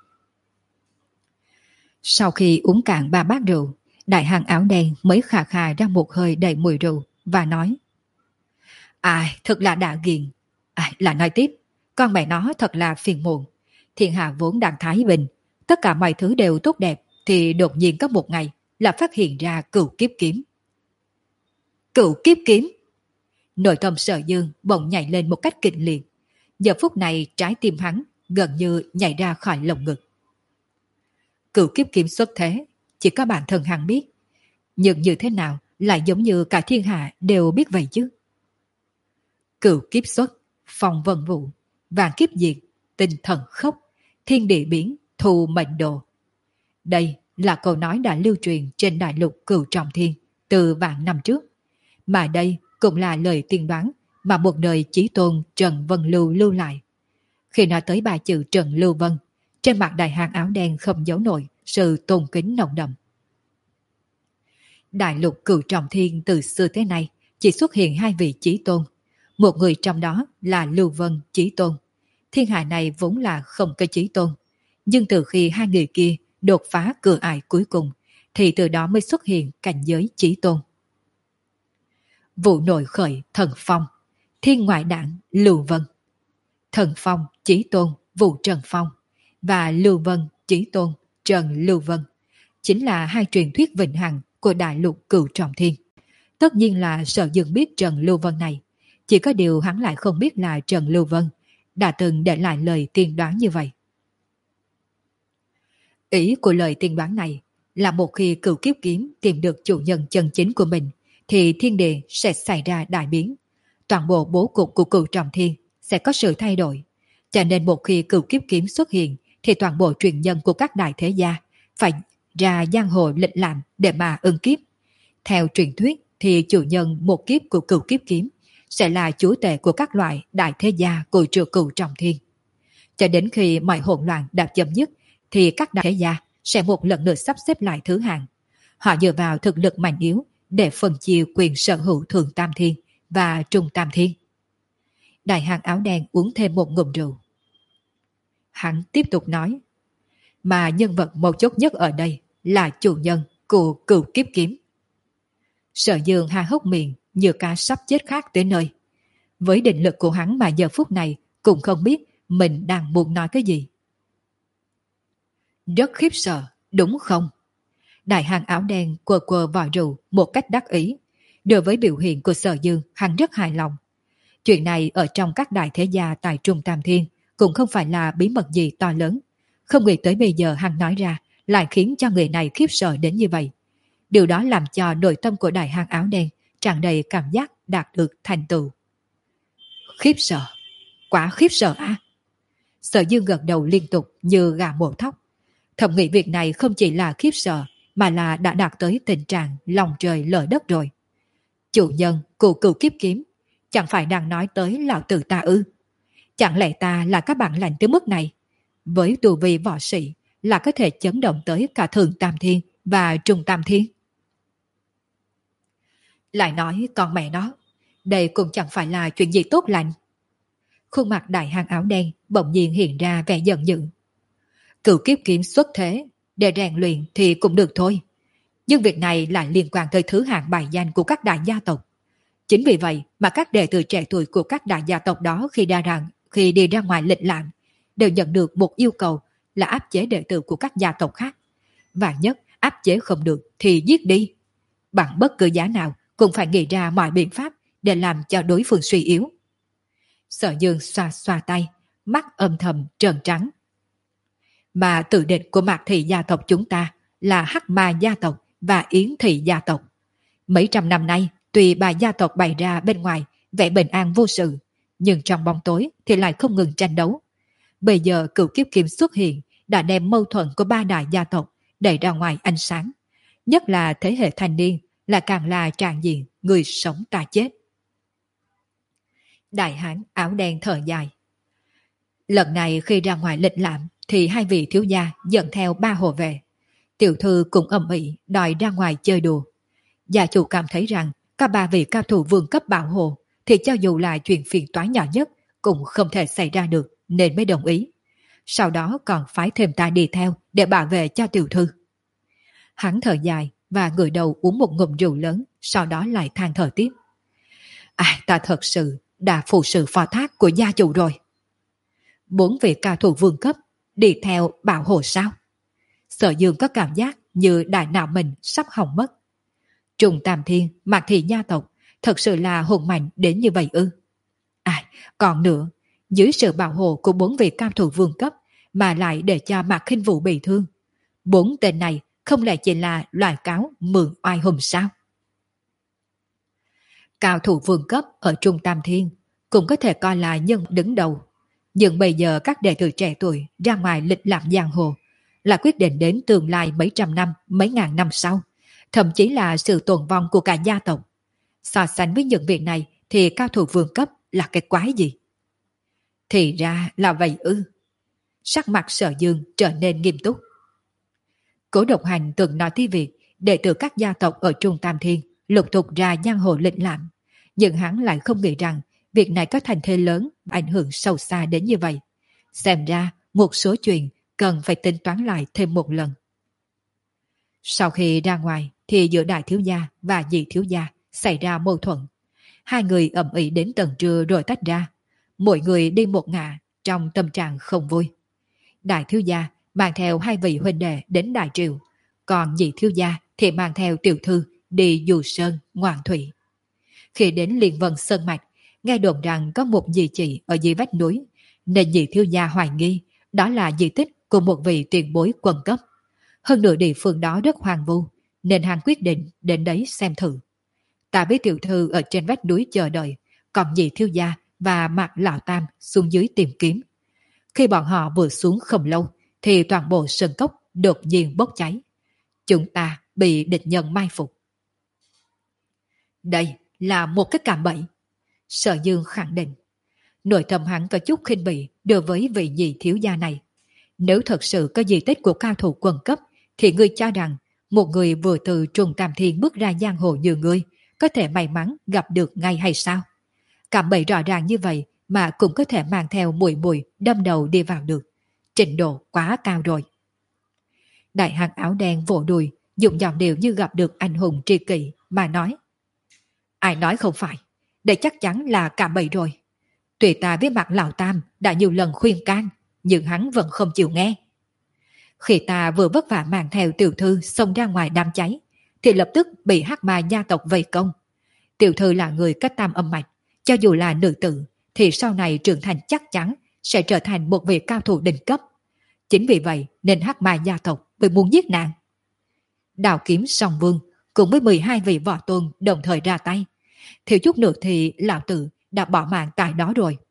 Sau khi uống cạn ba bát rượu, đại hán áo đen mới khà khà ra một hơi đầy mùi rượu và nói. Ai, thật là đã ghiền. Ai, là nói tiếp, con mẹ nó thật là phiền muộn. Thiên hạ vốn đang thái bình, tất cả mọi thứ đều tốt đẹp, thì đột nhiên có một ngày là phát hiện ra cửu kiếp kiếm. Cửu kiếp kiếm? Nội tâm Sở Dương bỗng nhảy lên một cách kịch liệt. Giờ phút này trái tim hắn gần như nhảy ra khỏi lồng ngực. Cửu kiếp kiếm xuất thế, chỉ có bản thân hắn biết. Nhưng như thế nào lại giống như cả thiên hạ đều biết vậy chứ? Cửu kiếp xuất, phong vân vụ, vạn kiếp diệt, tinh thần khốc, thiên địa biến, thù mệnh đồ. Đây là câu nói đã lưu truyền trên đại lục Cửu Trọng Thiên từ vạn năm trước. Mà đây cũng là lời tiên đoán mà một đời chí tôn Trần Vân Lưu lưu lại. Khi nói tới ba chữ Trần Lưu Vân, trên mặt đại hán áo đen không giấu nổi sự tôn kính nồng đậm. Đại lục Cửu Trọng Thiên từ xưa tới nay chỉ xuất hiện hai vị chí tôn. Một người trong đó là Lưu Vân chí tôn. Thiên hạ này vốn là không có chí tôn. Nhưng từ khi hai người kia đột phá cửa ải cuối cùng, thì từ đó mới xuất hiện cảnh giới chí tôn. Vụ nội khởi thần phong, thiên ngoại đảng Lưu Vân. Thần phong chí tôn Vũ Trần Phong và Lưu Vân chí tôn Trần Lưu Vân chính là hai truyền thuyết vĩnh hằng của đại lục Cửu Trọng Thiên. Tất nhiên là Sở Dương biết Trần Lưu Vân này, chỉ có điều hắn lại không biết là Trần Lưu Vân đã từng để lại lời tiên đoán như vậy. Ý của lời tiên đoán này là một khi cửu kiếp kiếm tìm được chủ nhân chân chính của mình, thì thiên địa sẽ xảy ra đại biến. Toàn bộ bố cục của Cửu Trọng Thiên sẽ có sự thay đổi. Cho nên một khi cửu kiếp kiếm xuất hiện, thì toàn bộ truyền nhân của các đại thế gia phải ra giang hồ lịch lãm để mà ưng kiếp. Theo truyền thuyết thì chủ nhân một kiếp của cửu kiếp kiếm sẽ là chúa tể của các loại đại thế gia của triều Cửu Trọng Thiên. Cho đến khi mọi hỗn loạn đã chấm dứt, thì các đại thế gia sẽ một lần nữa sắp xếp lại thứ hạng. Họ dựa vào thực lực mạnh yếu để phân chia quyền sở hữu Thượng Tam Thiên và Trung Tam Thiên. Đại hán áo đen uống thêm một ngụm rượu. Hắn tiếp tục nói, mà nhân vật mấu chốt nhất ở đây là chủ nhân của cửu kiếp kiếm. Sở Dương ha hốc miệng như cá sắp chết khác tới nơi. Với định lực của hắn mà giờ phút này cũng không biết mình đang muốn nói cái gì. Rất khiếp sợ, đúng không? Đại hán áo đen quờ quờ vò rượu một cách đắc ý. Đối với biểu hiện của Sở Dương, hắn rất hài lòng. Chuyện này ở trong các đại thế gia tại Trung Tam Thiên cũng không phải là bí mật gì to lớn. Không nghĩ tới bây giờ hắn nói ra lại khiến cho người này khiếp sợ đến như vậy. Điều đó làm cho nội tâm của đại hán áo đen tràn đầy cảm giác đạt được thành tựu. Khiếp sợ. quá khiếp sợ à? Sở Dương gật đầu liên tục như gà mổ thóc. Thầm nghĩ việc này không chỉ là khiếp sợ, mà là đã đạt tới tình trạng lòng trời lở đất rồi. Chủ nhân của cửu kiếp kiếm, chẳng phải đang nói tới lão tử ta ư? Chẳng lẽ ta là các bạn lành tới mức này? Với tu vi võ sĩ là có thể chấn động tới cả thường tam thiên và trùng tam thiên. Lại nói con mẹ nó, đây cũng chẳng phải là chuyện gì tốt lành. Khuôn mặt đại hán áo đen bỗng nhiên hiện ra vẻ giận dữ. Cửu kiếp kiếm xuất thế, để rèn luyện thì cũng được thôi. Nhưng việc này lại liên quan tới thứ hạng bài danh của các đại gia tộc. Chính vì vậy mà các đệ tử trẻ tuổi của các đại gia tộc đó khi ra rằng khi đi ra ngoài lịch lãm đều nhận được một yêu cầu là áp chế đệ tử của các gia tộc khác. Và nhất áp chế không được thì giết đi. Bằng bất cứ giá nào cũng phải nghĩ ra mọi biện pháp để làm cho đối phương suy yếu. Sở Dương xoa xoa tay, mắt âm thầm trợn trắng. Mà tự định của Mạc Thị gia tộc chúng ta là Hắc Ma gia tộc và Yến Thị gia tộc. Mấy trăm năm nay, tuy ba gia tộc bày ra bên ngoài vẻ bình an vô sự, nhưng trong bóng tối thì lại không ngừng tranh đấu. Bây giờ cửu kiếp kiếm xuất hiện đã đem mâu thuẫn của ba đại gia tộc đẩy ra ngoài ánh sáng. Nhất là thế hệ thanh niên là càng là tràn diện người sống ta chết. Đại hán áo đen thở dài. Lần này khi ra ngoài lịch lãm thì hai vị thiếu gia dẫn theo ba hộ vệ. Tiểu thư cũng ầm ĩ đòi ra ngoài chơi đùa. Gia chủ cảm thấy rằng các ba vị cao thủ vương cấp bảo hộ thì cho dù là chuyện phiền toái nhỏ nhất cũng không thể xảy ra được nên mới đồng ý. Sau đó còn phái thêm ta đi theo để bảo vệ cho tiểu thư. Hắn thở dài và ngửa đầu uống một ngụm rượu lớn, sau đó lại than thở tiếp. À, ta thật sự đã phụ sự phó thác của gia chủ rồi. Bốn vị cao thủ vương cấp đi theo bảo hộ sao? Sở Dương có cảm giác như đại não mình sắp hỏng mất. Trùng Tam Thiên, Mạc Thị gia tộc thật sự là hùng mạnh đến như vậy ư? À, còn nữa, dưới sự bảo hộ của bốn vị cao thủ vương cấp mà lại để cho Mạc Khinh Vũ bị thương. Bốn tên này không lẽ chỉ là loại cáo mượn oai hùng sao? Cao thủ vương cấp ở Trung Tam Thiên cũng có thể coi là nhân đứng đầu. Nhưng bây giờ các đệ tử trẻ tuổi ra ngoài lịch lãm giang hồ là quyết định đến tương lai mấy trăm năm, mấy ngàn năm sau, thậm chí là sự tồn vong của cả gia tộc. So sánh với những việc này thì cao thủ vương cấp là cái quái gì? Thì ra là vậy ư. Sắc mặt Sở Dương trở nên nghiêm túc. Cố Độc Hành từng nói thi việc đệ tử các gia tộc ở Trung Tam Thiên lục tục ra giang hồ lịch lãm, nhưng hắn lại không nghĩ rằng việc này có thành thế lớn, ảnh hưởng sâu xa đến như vậy. Xem ra một số chuyện cần phải tính toán lại thêm một lần. Sau khi ra ngoài thì giữa đại thiếu gia và nhị thiếu gia xảy ra mâu thuẫn. Hai người ầm ĩ đến tận trưa rồi tách ra. Mỗi người đi một ngả trong tâm trạng không vui. Đại thiếu gia mang theo hai vị huynh đệ đến Đại Triều, còn nhị thiếu gia thì mang theo tiểu thư đi Du Sơn, Ngoạn Thủy. Khi đến Liên Vân Sơn Mạch, nghe đồn rằng có một di chỉ ở dưới vách núi, nên nhị thiếu gia hoài nghi đó là di tích của một vị tiền bối quân cấp. Hơn nữa địa phương đó rất hoang vu, nên hắn quyết định đến đấy xem thử. Ta với tiểu thư ở trên vách núi chờ đợi, còn nhị thiếu gia và Mạc Lão Tam xuống dưới tìm kiếm. Khi bọn họ vừa xuống không lâu, thì toàn bộ sơn cốc đột nhiên bốc cháy. Chúng ta bị địch nhân mai phục. Đây là một cái cạm bẫy. Sở Dương khẳng định. Nội tâm hắn có chút khinh bỉ đối với vị nhị thiếu gia này. Nếu thật sự có di tích của cao thủ quân cấp, thì ngươi cho rằng một người vừa từ Trùng Tam Thiên bước ra giang hồ như ngươi có thể may mắn gặp được ngay hay sao? Cạm bẫy rõ ràng như vậy mà cũng có thể mang theo mùi mùi đâm đầu đi vào được. Trình độ quá cao rồi. Đại hán áo đen vỗ đùi, dùng giọng điệu như gặp được anh hùng tri kỷ mà nói. Ai nói không phải, đây chắc chắn là cạm bẫy rồi. Tùy ta với Mạc Lão Tam đã nhiều lần khuyên can, nhưng hắn vẫn không chịu nghe. Khi ta vừa vất vả mang theo tiểu thư xông ra ngoài đám cháy, thì lập tức bị Hắc Ma gia tộc vây công. Tiểu thư là người có tam âm mạch, cho dù là nữ tử, thì sau này trưởng thành chắc chắn sẽ trở thành một vị cao thủ đỉnh cấp. Chính vì vậy nên Hắc Ma gia tộc mới muốn giết nàng. Đào Kiếm Song Vương cùng với mười hai vị võ tôn đồng thời ra tay. Thiếu chút nữa thì lão tử đã bỏ mạng tại đó rồi.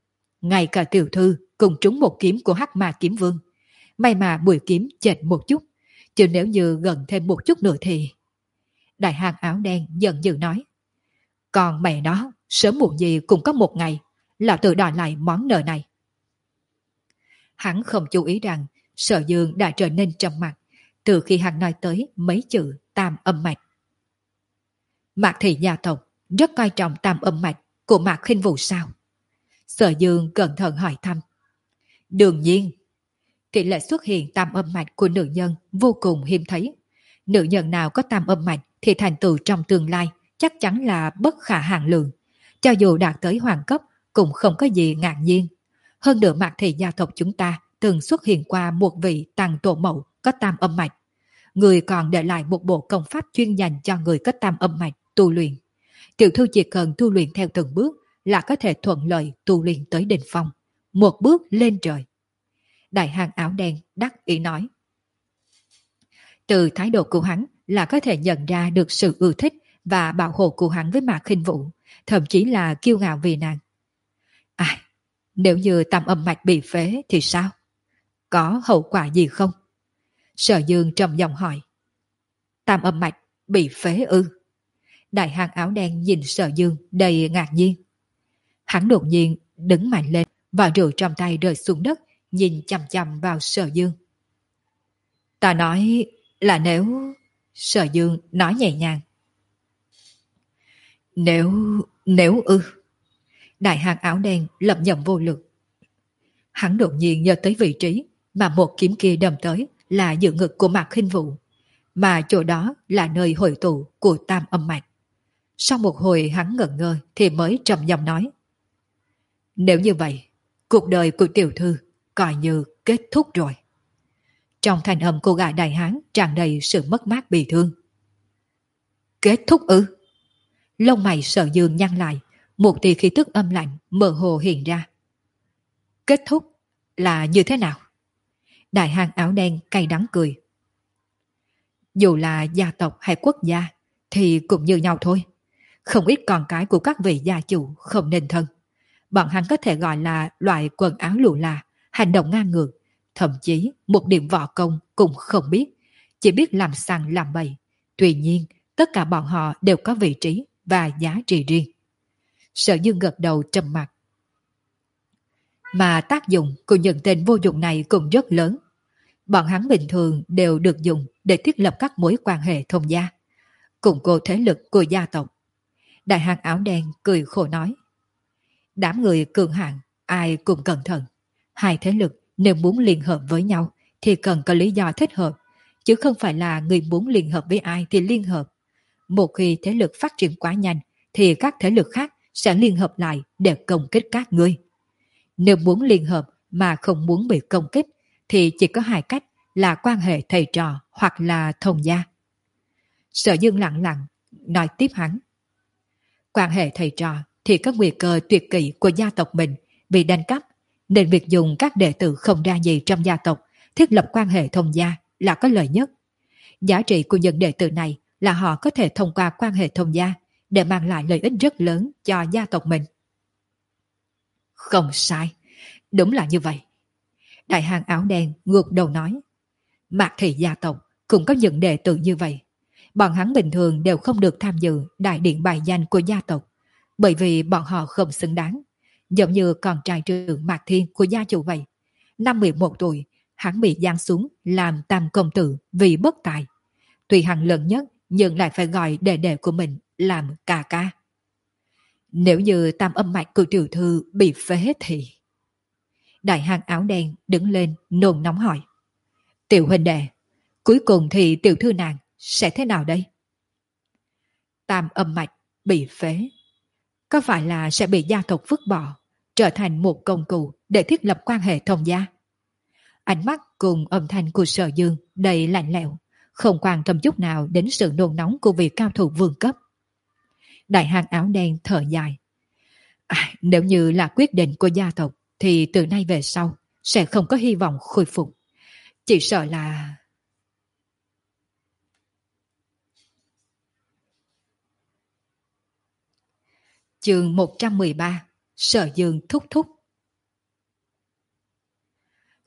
ngay cả tiểu thư cùng trúng một kiếm của Hắc Ma kiếm vương. May mà mũi kiếm chệch một chút, chứ nếu như gần thêm một chút nữa thì... Đại hán áo đen giận dữ nói. Còn mẹ nó, sớm muộn gì cũng có một ngày, lão tử đòi lại món nợ này. Hắn không chú ý rằng Sở Dương đã trở nên trầm mặc từ khi hắn nói tới mấy chữ tam âm mạch. Mạc thị gia tộc rất coi trọng tam âm mạch của Mạc Khinh Vũ sao? Sở Dương cẩn thận hỏi thăm. Đương nhiên, tỷ lệ xuất hiện tam âm mạch của nữ nhân vô cùng hiếm thấy. Nữ nhân nào có tam âm mạch thì thành tựu trong tương lai chắc chắn là bất khả hạn lượng. Cho dù đạt tới hoàng cấp cũng không có gì ngạc nhiên. Hơn nữa Mạc thị gia tộc chúng ta từng xuất hiện qua một vị tàng tổ mẫu có tam âm mạch. Người còn để lại một bộ công pháp chuyên dành cho người có tam âm mạch tu luyện. Tiểu thư chỉ cần tu luyện theo từng bước là có thể thuận lợi tu luyện tới đỉnh phong. Một bước lên trời. Đại hán áo đen đắc ý nói. Từ thái độ của hắn là có thể nhận ra được sự ưa thích và bảo hộ của hắn với Mạc Khinh Vũ, thậm chí là kiêu ngạo vì nàng. À, nếu như tam âm mạch bị phế thì sao? Có hậu quả gì không? Sở Dương trầm giọng hỏi. Tam âm mạch bị phế ư? Đại hán áo đen nhìn Sở Dương đầy ngạc nhiên. Hắn đột nhiên đứng mạnh lên, vỏ rượu trong tay rơi xuống đất, nhìn chằm chằm vào Sở Dương. Ta nói là nếu... Sở Dương nói nhẹ nhàng. Nếu... nếu ư... Đại hán áo đen lẩm nhẩm vô lực. Hắn đột nhiên nhớ tới vị trí mà một kiếm kia đâm tới là giữa ngực của Mạc Khinh Vũ, mà chỗ đó là nơi hội tụ của tam âm mạch. Sau một hồi hắn ngẩn ngơ thì mới trầm giọng nói. Nếu như vậy, cuộc đời của tiểu thư coi như kết thúc rồi. Trong thanh âm của gã đại hán tràn đầy sự mất mát bi thương. Kết thúc ư? Lông mày Sở Dương nhăn lại, một tia khí tức âm lạnh mơ hồ hiện ra. Kết thúc là như thế nào? Đại hán áo đen cay đắng cười. Dù là gia tộc hay quốc gia thì cũng như nhau thôi. Không ít con cái của các vị gia chủ không nên thân. Bọn hắn có thể gọi là loại quần áo lụa là, hành động ngang ngược, thậm chí một điểm võ công cũng không biết, chỉ biết làm sằng làm bậy. Tuy nhiên, tất cả bọn họ đều có vị trí và giá trị riêng. Sở Dương gật đầu trầm mặc. Mà tác dụng của những tên vô dụng này cũng rất lớn. Bọn hắn bình thường đều được dùng để thiết lập các mối quan hệ thông gia, củng cố thế lực của gia tộc. Đại hán áo đen cười khổ nói. Đám người cường hạng ai cũng cẩn thận. Hai thế lực nếu muốn liên hợp với nhau thì cần có lý do thích hợp, chứ không phải là người muốn liên hợp với ai thì liên hợp. Một khi thế lực phát triển quá nhanh thì các thế lực khác sẽ liên hợp lại để công kích các ngươi. Nếu muốn liên hợp mà không muốn bị công kích thì chỉ có hai cách là quan hệ thầy trò hoặc là thông gia. Sở Dương lặng lặng nói tiếp hắn. Quan hệ thầy trò thì có nguy cơ tuyệt kỹ của gia tộc mình bị đánh cắp, nên việc dùng các đệ tử không ra gì trong gia tộc thiết lập quan hệ thông gia là có lợi nhất. Giá trị của những đệ tử này là họ có thể thông qua quan hệ thông gia để mang lại lợi ích rất lớn cho gia tộc mình. Không sai, đúng là như vậy. Đại hán áo đen ngược đầu nói. Mạc thị gia tộc cũng có những đệ tử như vậy. Bọn hắn bình thường đều không được tham dự đại điện bài danh của gia tộc, bởi vì bọn họ không xứng đáng. Giống như con trai trưởng Mạc Thiên của gia chủ vậy. Năm mười một tuổi, hắn bị giáng xuống làm tam công tử vì bất tài. Tuy hắn lớn nhất, nhưng lại phải gọi đệ đệ của mình làm ca ca. Nếu như tam âm mạch của tiểu thư bị phế thì... Đại hán áo đen đứng lên nôn nóng hỏi. Tiểu huynh đệ, cuối cùng thì tiểu thư nàng sẽ thế nào đây? Tam âm mạch bị phế, có phải là sẽ bị gia tộc vứt bỏ, trở thành một công cụ để thiết lập quan hệ thông gia? Ánh mắt cùng âm thanh của Sở Dương đầy lạnh lẽo, không quan tâm chút nào đến sự nôn nóng của vị cao thủ vương cấp. Đại hán áo đen thở dài. À, nếu như là quyết định của gia tộc thì từ nay về sau sẽ không có hy vọng khôi phục. Chỉ sợ là... Chương một trăm mười ba. Sở Dương thúc thúc.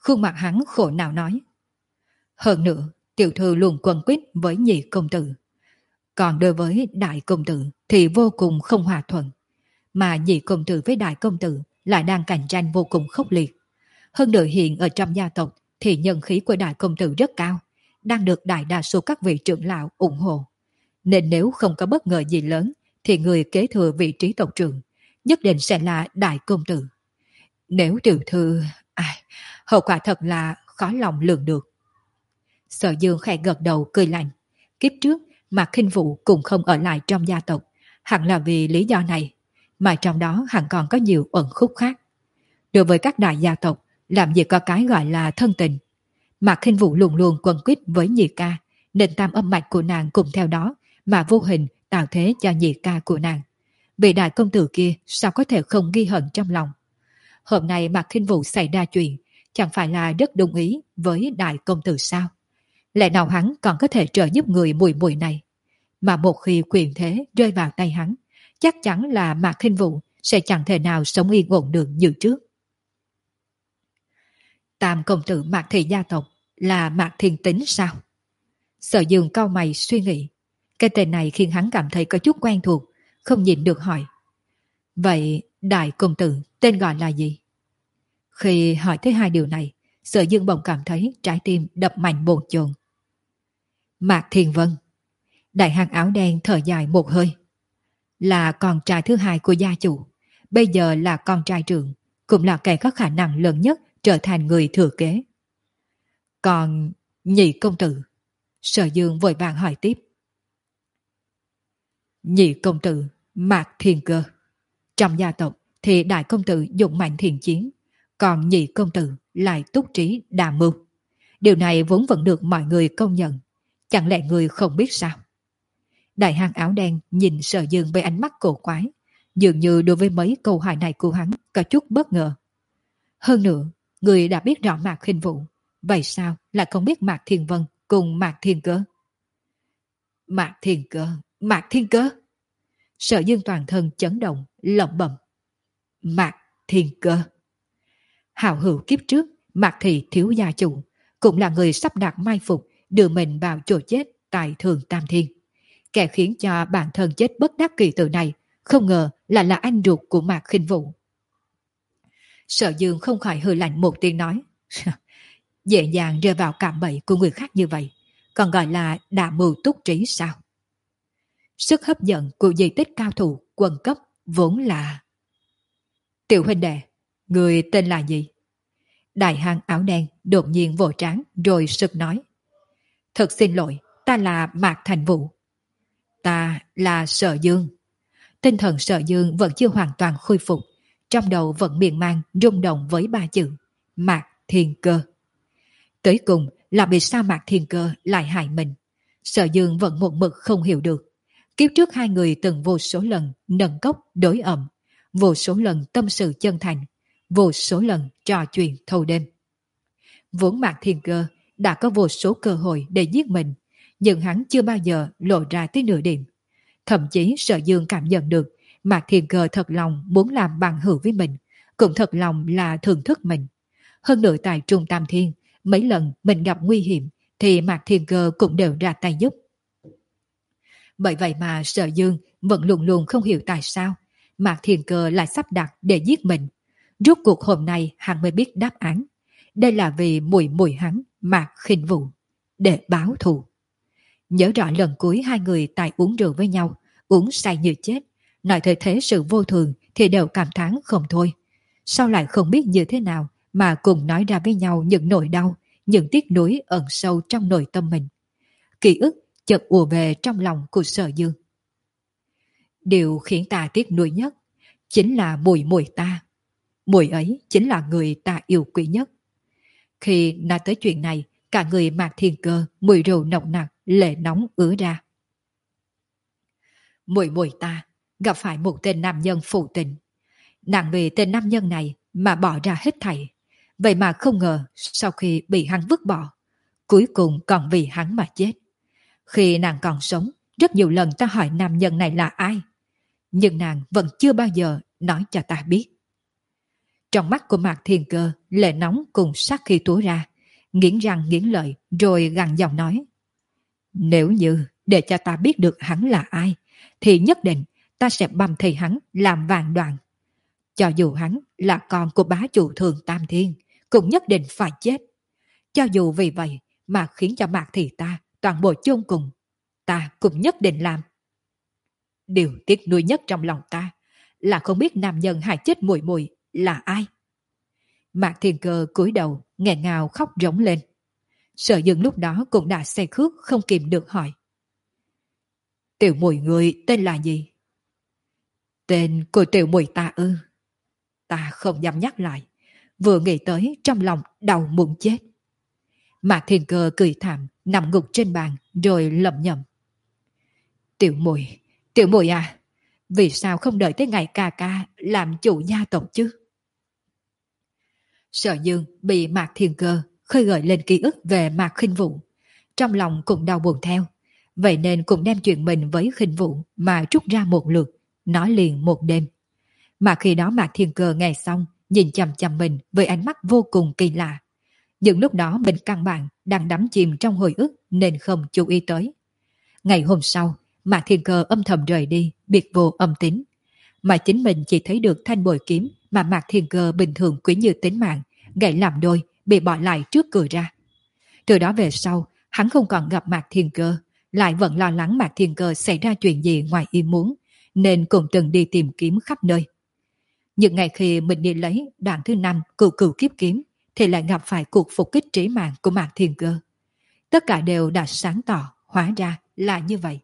Khuôn mặt hắn khổ nào nói. Hơn nữa, tiểu thư luôn quấn quýt với nhị công tử. Còn đối với đại công tử thì vô cùng không hòa thuận. Mà nhị công tử với đại công tử lại đang cạnh tranh vô cùng khốc liệt. Hơn nữa hiện ở trong gia tộc thì nhân khí của đại công tử rất cao, đang được đại đa số các vị trưởng lão ủng hộ. Nên nếu không có bất ngờ gì lớn thì người kế thừa vị trí tộc trưởng nhất định sẽ là đại công tử. Nếu tiểu thư... Ai, hậu quả thật là khó lòng lường được. Sở Dương khẽ gật đầu cười lạnh. Kiếp trước Mạc Khinh Vũ cũng không ở lại trong gia tộc, hẳn là vì lý do này, mà trong đó hẳn còn có nhiều ẩn khúc khác. Đối với các đại gia tộc, làm gì có cái gọi là thân tình. Mạc Khinh Vũ luôn luôn quấn quýt với nhị ca, nên tam âm mạch của nàng cùng theo đó mà vô hình tạo thế cho nhị ca của nàng. Vị đại công tử kia sao có thể không ghi hận trong lòng. Hôm nay Mạc Khinh Vũ xảy ra chuyện, chẳng phải là rất đồng ý với đại công tử sao? Lẽ nào hắn còn có thể trợ giúp người mùi mùi này? Mà một khi quyền thế rơi vào tay hắn, chắc chắn là Mạc Khinh Vũ sẽ chẳng thể nào sống yên ổn được như trước. Tam công tử Mạc Thị gia tộc là Mạc Thiên Tính sao? Sở Dương cau mày suy nghĩ. Cái tên này khiến hắn cảm thấy có chút quen thuộc, không nhìn được hỏi. Vậy đại công tử tên gọi là gì? Khi hỏi tới hai điều này, Sở Dương bỗng cảm thấy trái tim đập mạnh bồn chồn. Mạc Thiên Vân. Đại hán áo đen thở dài một hơi. Là con trai thứ hai của gia chủ, bây giờ là con trai trưởng, cũng là kẻ có khả năng lớn nhất trở thành người thừa kế. Còn nhị công tử? Sở Dương vội vàng hỏi tiếp. Nhị công tử Mạc Thiên Cơ. Trong gia tộc thì đại công tử dũng mạnh thiện chiến, còn nhị công tử lại túc trí đa mưu. Điều này vốn vẫn được mọi người công nhận. Chẳng lẽ người không biết sao? Đại hán áo đen nhìn Sở Dương với ánh mắt cổ quái, dường như đối với mấy câu hỏi này của hắn có chút bất ngờ. Hơn nữa, người đã biết rõ Mạc Khinh Vũ, vậy sao lại không biết Mạc Thiên Vân cùng Mạc Thiên Cơ? Mạc Thiên Cơ, Mạc Thiên Cơ. Sở Dương toàn thân chấn động, lẩm bẩm. Mạc Thiên Cơ. Hào hữu kiếp trước, Mạc Thị thiếu gia chủ, cũng là người sắp đặt mai phục, đưa mình vào chỗ chết tại Thường Tam Thiên. Kẻ khiến cho bản thân chết bất đắc kỳ tử này, không ngờ là là anh ruột của Mạc Khinh Vũ. Sở Dương không khỏi hừ lạnh một tiếng nói. Dễ dàng rơi vào cạm bẫy của người khác như vậy, còn gọi là đả mưu túc trí sao? Sức hấp dẫn của di tích cao thủ quân cấp vốn là... Tiểu huynh đệ, người tên là gì? Đại hán áo đen đột nhiên vỗ trán rồi sực nói. Thật xin lỗi, ta là Mạc Thành Vũ. Ta là Sở Dương. Tinh thần Sở Dương vẫn chưa hoàn toàn khôi phục, trong đầu vẫn miên man rung động với ba chữ Mạc Thiên Cơ. Tới cùng là vì sao Mạc Thiên Cơ lại hại mình. Sở Dương vẫn một mực không hiểu được. Kiếp trước hai người từng vô số lần nâng cốc đối ẩm, vô số lần tâm sự chân thành, vô số lần trò chuyện thâu đêm. Vốn Mạc Thiên Cơ đã có vô số cơ hội để giết mình, nhưng hắn chưa bao giờ lộ ra tới nửa điểm. Thậm chí Sở Dương cảm nhận được Mạc Thiên Cơ thật lòng muốn làm bằng hữu với mình, cũng thật lòng là thưởng thức mình. Hơn nữa tại Trung Tam Thiên, mấy lần mình gặp nguy hiểm thì Mạc Thiên Cơ cũng đều ra tay giúp. Bởi vậy mà Sở Dương vẫn luôn luôn không hiểu tại sao Mạc Thiên Cơ lại sắp đặt để giết mình. Rốt cuộc hôm nay hắn mới biết đáp án. Đây là vì mùi mùi hắn, Mạc Khinh Vũ, để báo thù. Nhớ rõ lần cuối hai người tại uống rượu với nhau, uống say như chết, nói thời thế sự vô thường thì đều cảm thán không thôi. Sao lại không biết như thế nào mà cùng nói ra với nhau những nỗi đau, những tiếc nuối ẩn sâu trong nội tâm mình. Ký ức chợt ùa về trong lòng của Sở Dương. Điều khiến ta tiếc nuối nhất chính là mùi mùi ta. Mùi ấy chính là người ta yêu quý nhất. Khi nói tới chuyện này, cả người Mạc Thiên Cơ mùi rượu nồng nặc, lệ nóng ứa ra. Mùi mùi ta gặp phải một tên nam nhân phụ tình. Nàng vì tên nam nhân này mà bỏ ra hết thảy. Vậy mà không ngờ sau khi bị hắn vứt bỏ, cuối cùng còn vì hắn mà chết. Khi nàng còn sống, rất nhiều lần ta hỏi nam nhân này là ai, nhưng nàng vẫn chưa bao giờ nói cho ta biết. Trong mắt của Mạc Thiên Cơ, lệ nóng cùng sát khí túa ra, nghiến răng nghiến lợi rồi gằn giọng nói. Nếu như để cho ta biết được hắn là ai, thì nhất định ta sẽ băm thây hắn làm vạn đoạn. Cho dù hắn là con của bá chủ Thường Tam Thiên, cũng nhất định phải chết. Cho dù vì vậy mà khiến cho Mạc Thị ta toàn bộ chôn cùng, ta cũng nhất định làm. Điều tiếc nuối nhất trong lòng ta là không biết nam nhân hại chết muội muội là ai. Mạc Thiên Cơ cúi đầu nghẹn ngào khóc rống lên. Sở Dương lúc đó cũng đã say khước không kìm được hỏi. Tiểu muội người tên là gì? Tên của tiểu muội ta ư? Ta không dám nhắc lại, vừa nghĩ tới trong lòng đau muốn chết. Mạc Thiên Cơ cười thảm nằm ngục trên bàn rồi lẩm nhẩm. Tiểu muội, tiểu muội à, vì sao không đợi tới ngày ca ca làm chủ gia tộc chứ? Sở Dương bị Mạc Thiên Cơ khơi gợi lên ký ức về Mạc Khinh Vũ, trong lòng cũng đau buồn theo, vậy nên cũng đem chuyện mình với Khinh Vũ mà trút ra một lượt, nói liền một đêm. Mà khi đó Mạc Thiên Cơ nghe xong, nhìn chằm chằm mình với ánh mắt vô cùng kỳ lạ. Nhưng lúc đó mình căn bản đang đắm chìm trong hồi ức nên không chú ý tới. Ngày hôm sau, Mạc Thiên Cơ âm thầm rời đi, biệt vô âm tín. Mà chính mình chỉ thấy được thanh bội kiếm mà Mạc Thiên Cơ bình thường quý như tính mạng, gãy làm đôi, bị bỏ lại trước cửa ra. Từ đó về sau, hắn không còn gặp Mạc Thiên Cơ, lại vẫn lo lắng Mạc Thiên Cơ xảy ra chuyện gì ngoài ý muốn, nên cũng từng đi tìm kiếm khắp nơi. Những ngày khi mình đi lấy đoạn thứ năm cửu cửu kiếp kiếm, thì lại gặp phải cuộc phục kích trí mạng của Mạc Thiên Cơ. Tất cả đều đã sáng tỏ, hóa ra là như vậy.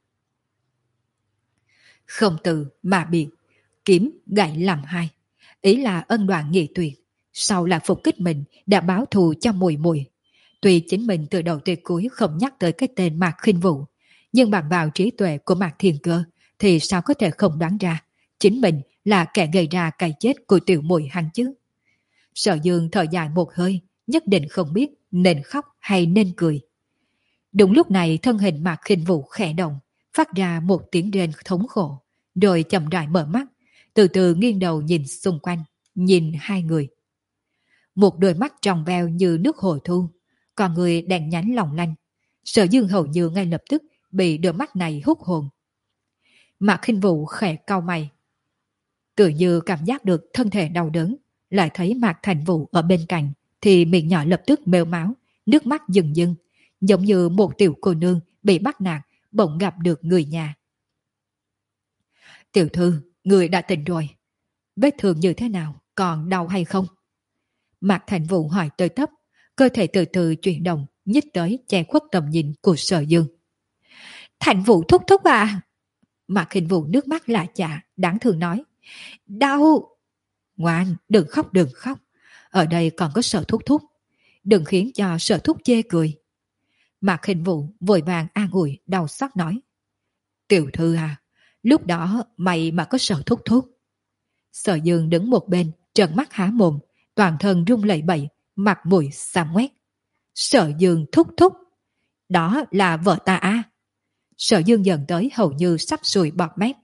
Không từ mà biệt, kiếm gãy làm hai, ý là ân đoạn nghị tuyệt. Sau là phục kích mình đã báo thù cho muội muội. Tuy chính mình từ đầu tới cuối không nhắc tới cái tên Mạc Khinh Vũ, nhưng bằng vào trí tuệ của Mạc Thiên Cơ thì sao có thể không đoán ra chính mình là kẻ gây ra cái chết của tiểu muội hắn chứ. Sở Dương thở dài một hơi, nhất định không biết nên khóc hay nên cười. Đúng lúc này thân hình Mạc Khinh Vũ khẽ động, phát ra một tiếng rên thống khổ, rồi chậm rãi mở mắt, từ từ nghiêng đầu nhìn xung quanh, nhìn hai người. Một đôi mắt trong veo như nước hồ thu, còn người đèn nhánh lòng lanh. Sở Dương hầu như ngay lập tức bị đôi mắt này hút hồn. Mạc Khinh Vũ khẽ cau mày, tự như cảm giác được thân thể đau đớn, lại thấy Mạc Thành Vũ ở bên cạnh thì miệng nhỏ lập tức mếu máu, nước mắt dừng dừng, giống như một tiểu cô nương bị bắt nạt bỗng gặp được người nhà. Tiểu thư, người đã tỉnh rồi, vết thương như thế nào, còn đau hay không? Mạc Thành Vũ hỏi tới tấp, cơ thể từ từ chuyển động, nhích tới che khuất tầm nhìn của Sở Dương. Thành Vũ thúc thúc à? Mạc Khinh Vũ nước mắt lạ chả, đáng thương nói. Đau! Ngoan, đừng khóc đừng khóc, ở đây còn có Sở thúc thúc, đừng khiến cho Sở thúc chê cười. Mạc Khinh Vũ vội vàng an ủi đau xót nói. Tiểu thư à, lúc đó mày mà có Sở thúc thúc. Sở Dương đứng một bên, trợn mắt há mồm, toàn thân run lẩy bẩy, mặt mũi xám ngoét. Sở Dương thúc thúc, đó là vợ ta à? Sở Dương dần tới hầu như sắp sùi bọt mép.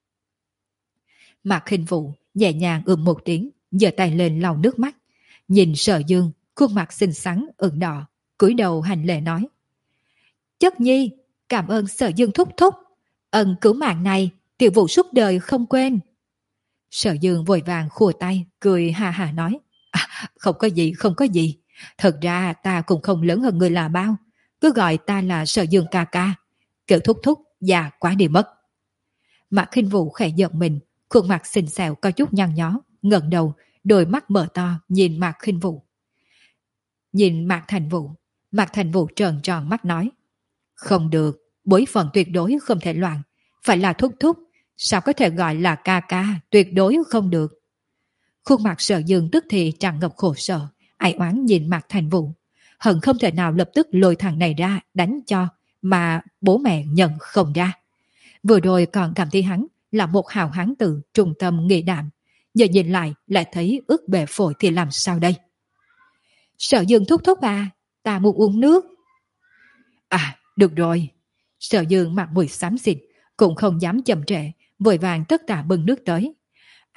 Mạc Khinh Vũ nhẹ nhàng ừm một tiếng, giơ tay lên lau nước mắt, nhìn Sở Dương, khuôn mặt xinh xắn ửng đỏ, cúi đầu hành lễ nói. Chất nhi, cảm ơn Sở Dương thúc thúc, ân cứu mạng này tiểu Vũ suốt đời không quên. Sở Dương vội vàng khua tay, cười hà hà nói. À, không có gì, không có gì, thật ra ta cũng không lớn hơn người là bao, cứ gọi ta là Sở Dương ca ca, kiểu thúc thúc già quá đi mất. Mạc Khinh Vũ khẽ giận mình, khuôn mặt xinh xẻo có chút nhăn nhó, ngẩng đầu, đôi mắt mở to nhìn Mạc Khinh Vũ. Nhìn Mạc Thành Vũ, Mạc Thành Vũ trợn tròn mắt nói. Không được, bối phận tuyệt đối không thể loạn, phải là thúc thúc, sao có thể gọi là ca ca, tuyệt đối không được. Khuôn mặt Sở Dương tức thì tràn ngập khổ sở, ai oán nhìn Mạc Thành Vũ, hận không thể nào lập tức lôi thằng này ra đánh cho, mà bố mẹ nhận không ra. Vừa rồi còn cảm thấy hắn là một hào hán tử trung tâm nghị đạm, giờ nhìn lại lại thấy ướt bề phổi thì làm sao đây? Sở Dương thúc thúc à, ta muốn uống nước. À, được rồi. Sở Dương mặt mũi xám xịt, cũng không dám chậm trễ, vội vàng tất cả bưng nước tới.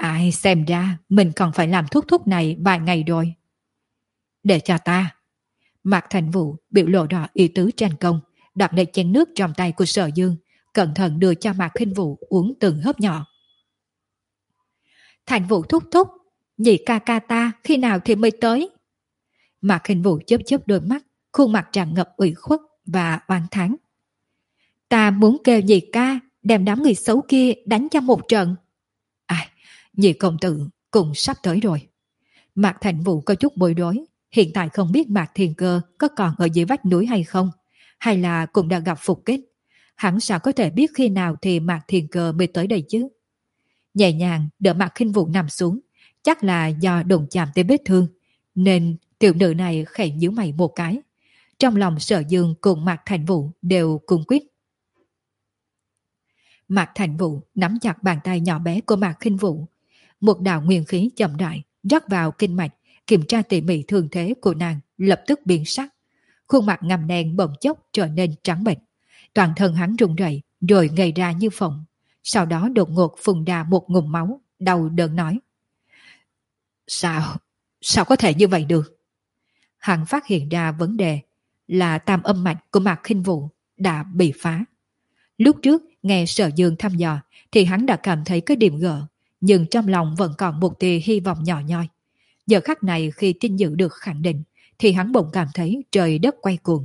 Ai xem ra mình còn phải làm thuốc thúc này vài ngày rồi. Để cho ta. Mạc Thành Vũ biểu lộ rõ ý tứ tranh công, đặt lấy chén nước trong tay của Sở Dương, cẩn thận đưa cho Mạc Khinh Vũ uống từng hớp nhỏ. Thành Vũ thúc thúc, nhị ca ca ta khi nào thì mới tới? Mạc Khinh Vũ chớp chớp đôi mắt, khuôn mặt tràn ngập ủy khuất và oán thán. Ta muốn kêu nhị ca đem đám người xấu kia đánh cho một trận. À, nhị công tử cũng sắp tới rồi. Mạc Thành Vũ có chút bối rối, hiện tại không biết Mạc Thiên Cơ có còn ở dưới vách núi hay không, hay là cũng đã gặp phục kích. Hắn sao có thể biết khi nào thì Mạc Thiên Cơ mới tới đây chứ? Nhẹ nhàng đỡ Mạc Khinh Vũ nằm xuống, chắc là do đụng chạm tới vết thương, nên tiểu nữ này khẽ nhíu mày một cái. Trong lòng Sở Dương cùng Mạc Thành Vũ đều cung quyết. Mạc Thành Vũ nắm chặt bàn tay nhỏ bé của Mạc Khinh Vũ, một đạo nguyên khí chậm rãi rót vào kinh mạch, kiểm tra tỉ mỉ thương thế của nàng, lập tức biến sắc. Khuôn mặt ngăm đen bỗng chốc trở nên trắng bệch, toàn thân hắn run rẩy rồi ngây ra như phồng. Sau đó đột ngột phun ra một ngụm máu, đau đớn nói: Sao? Sao có thể như vậy được? Hắn phát hiện ra vấn đề là tam âm mạch của Mạc Khinh Vũ đã bị phá. Lúc trước nghe Sở Dương thăm dò thì hắn đã cảm thấy cái điểm gỡ, nhưng trong lòng vẫn còn một tia hy vọng nhỏ nhoi. Giờ khắc này khi tin dữ được khẳng định thì hắn bỗng cảm thấy trời đất quay cuồng.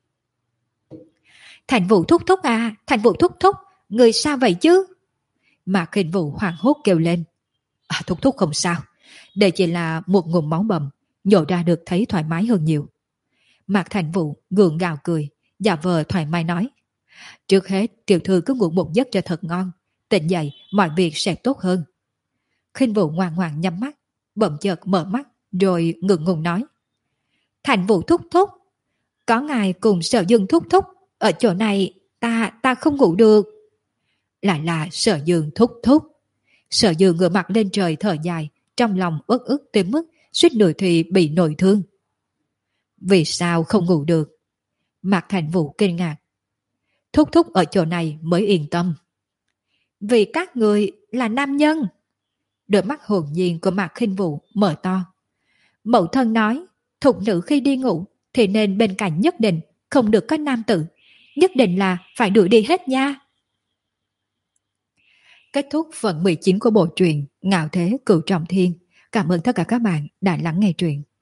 Thành Vũ thúc thúc à, Thành Vũ thúc thúc, người sao vậy chứ? Mạc Khinh Vũ hoảng hốt kêu lên. À, thúc thúc không sao, đây chỉ là một ngụm máu bầm, nhổ ra được thấy thoải mái hơn nhiều. Mạc Thành Vũ gượng gạo cười, giả vờ thoải mái nói: Trước hết tiểu thư cứ ngủ một giấc cho thật ngon, tỉnh dậy mọi việc sẽ tốt hơn. Khinh Vũ ngoan ngoãn nhắm mắt, bỗng chợt mở mắt rồi ngượng ngùng nói: Thành Vũ thúc thúc, có ngài cùng Sở Dương thúc thúc ở chỗ này, ta ta không ngủ được. Lại là Sở Dương thúc thúc. Sở Dương ngửa mặt lên trời thở dài, trong lòng uất ức tới mức suýt nữa thì bị nội thương. Vì sao không ngủ được? Mạc Thành Vũ kinh ngạc. Thúc thúc ở chỗ này mới yên tâm. Vì các người là nam nhân. Đôi mắt hồn nhiên của Mạc Khinh Vũ mở to. Mẫu thân nói, thục nữ khi đi ngủ thì nên bên cạnh nhất định không được có nam tử, nhất định là phải đuổi đi hết nha. Kết thúc phần mười chín của bộ truyện Ngạo Thế Cửu Trọng Thiên. Cảm ơn tất cả các bạn đã lắng nghe truyện.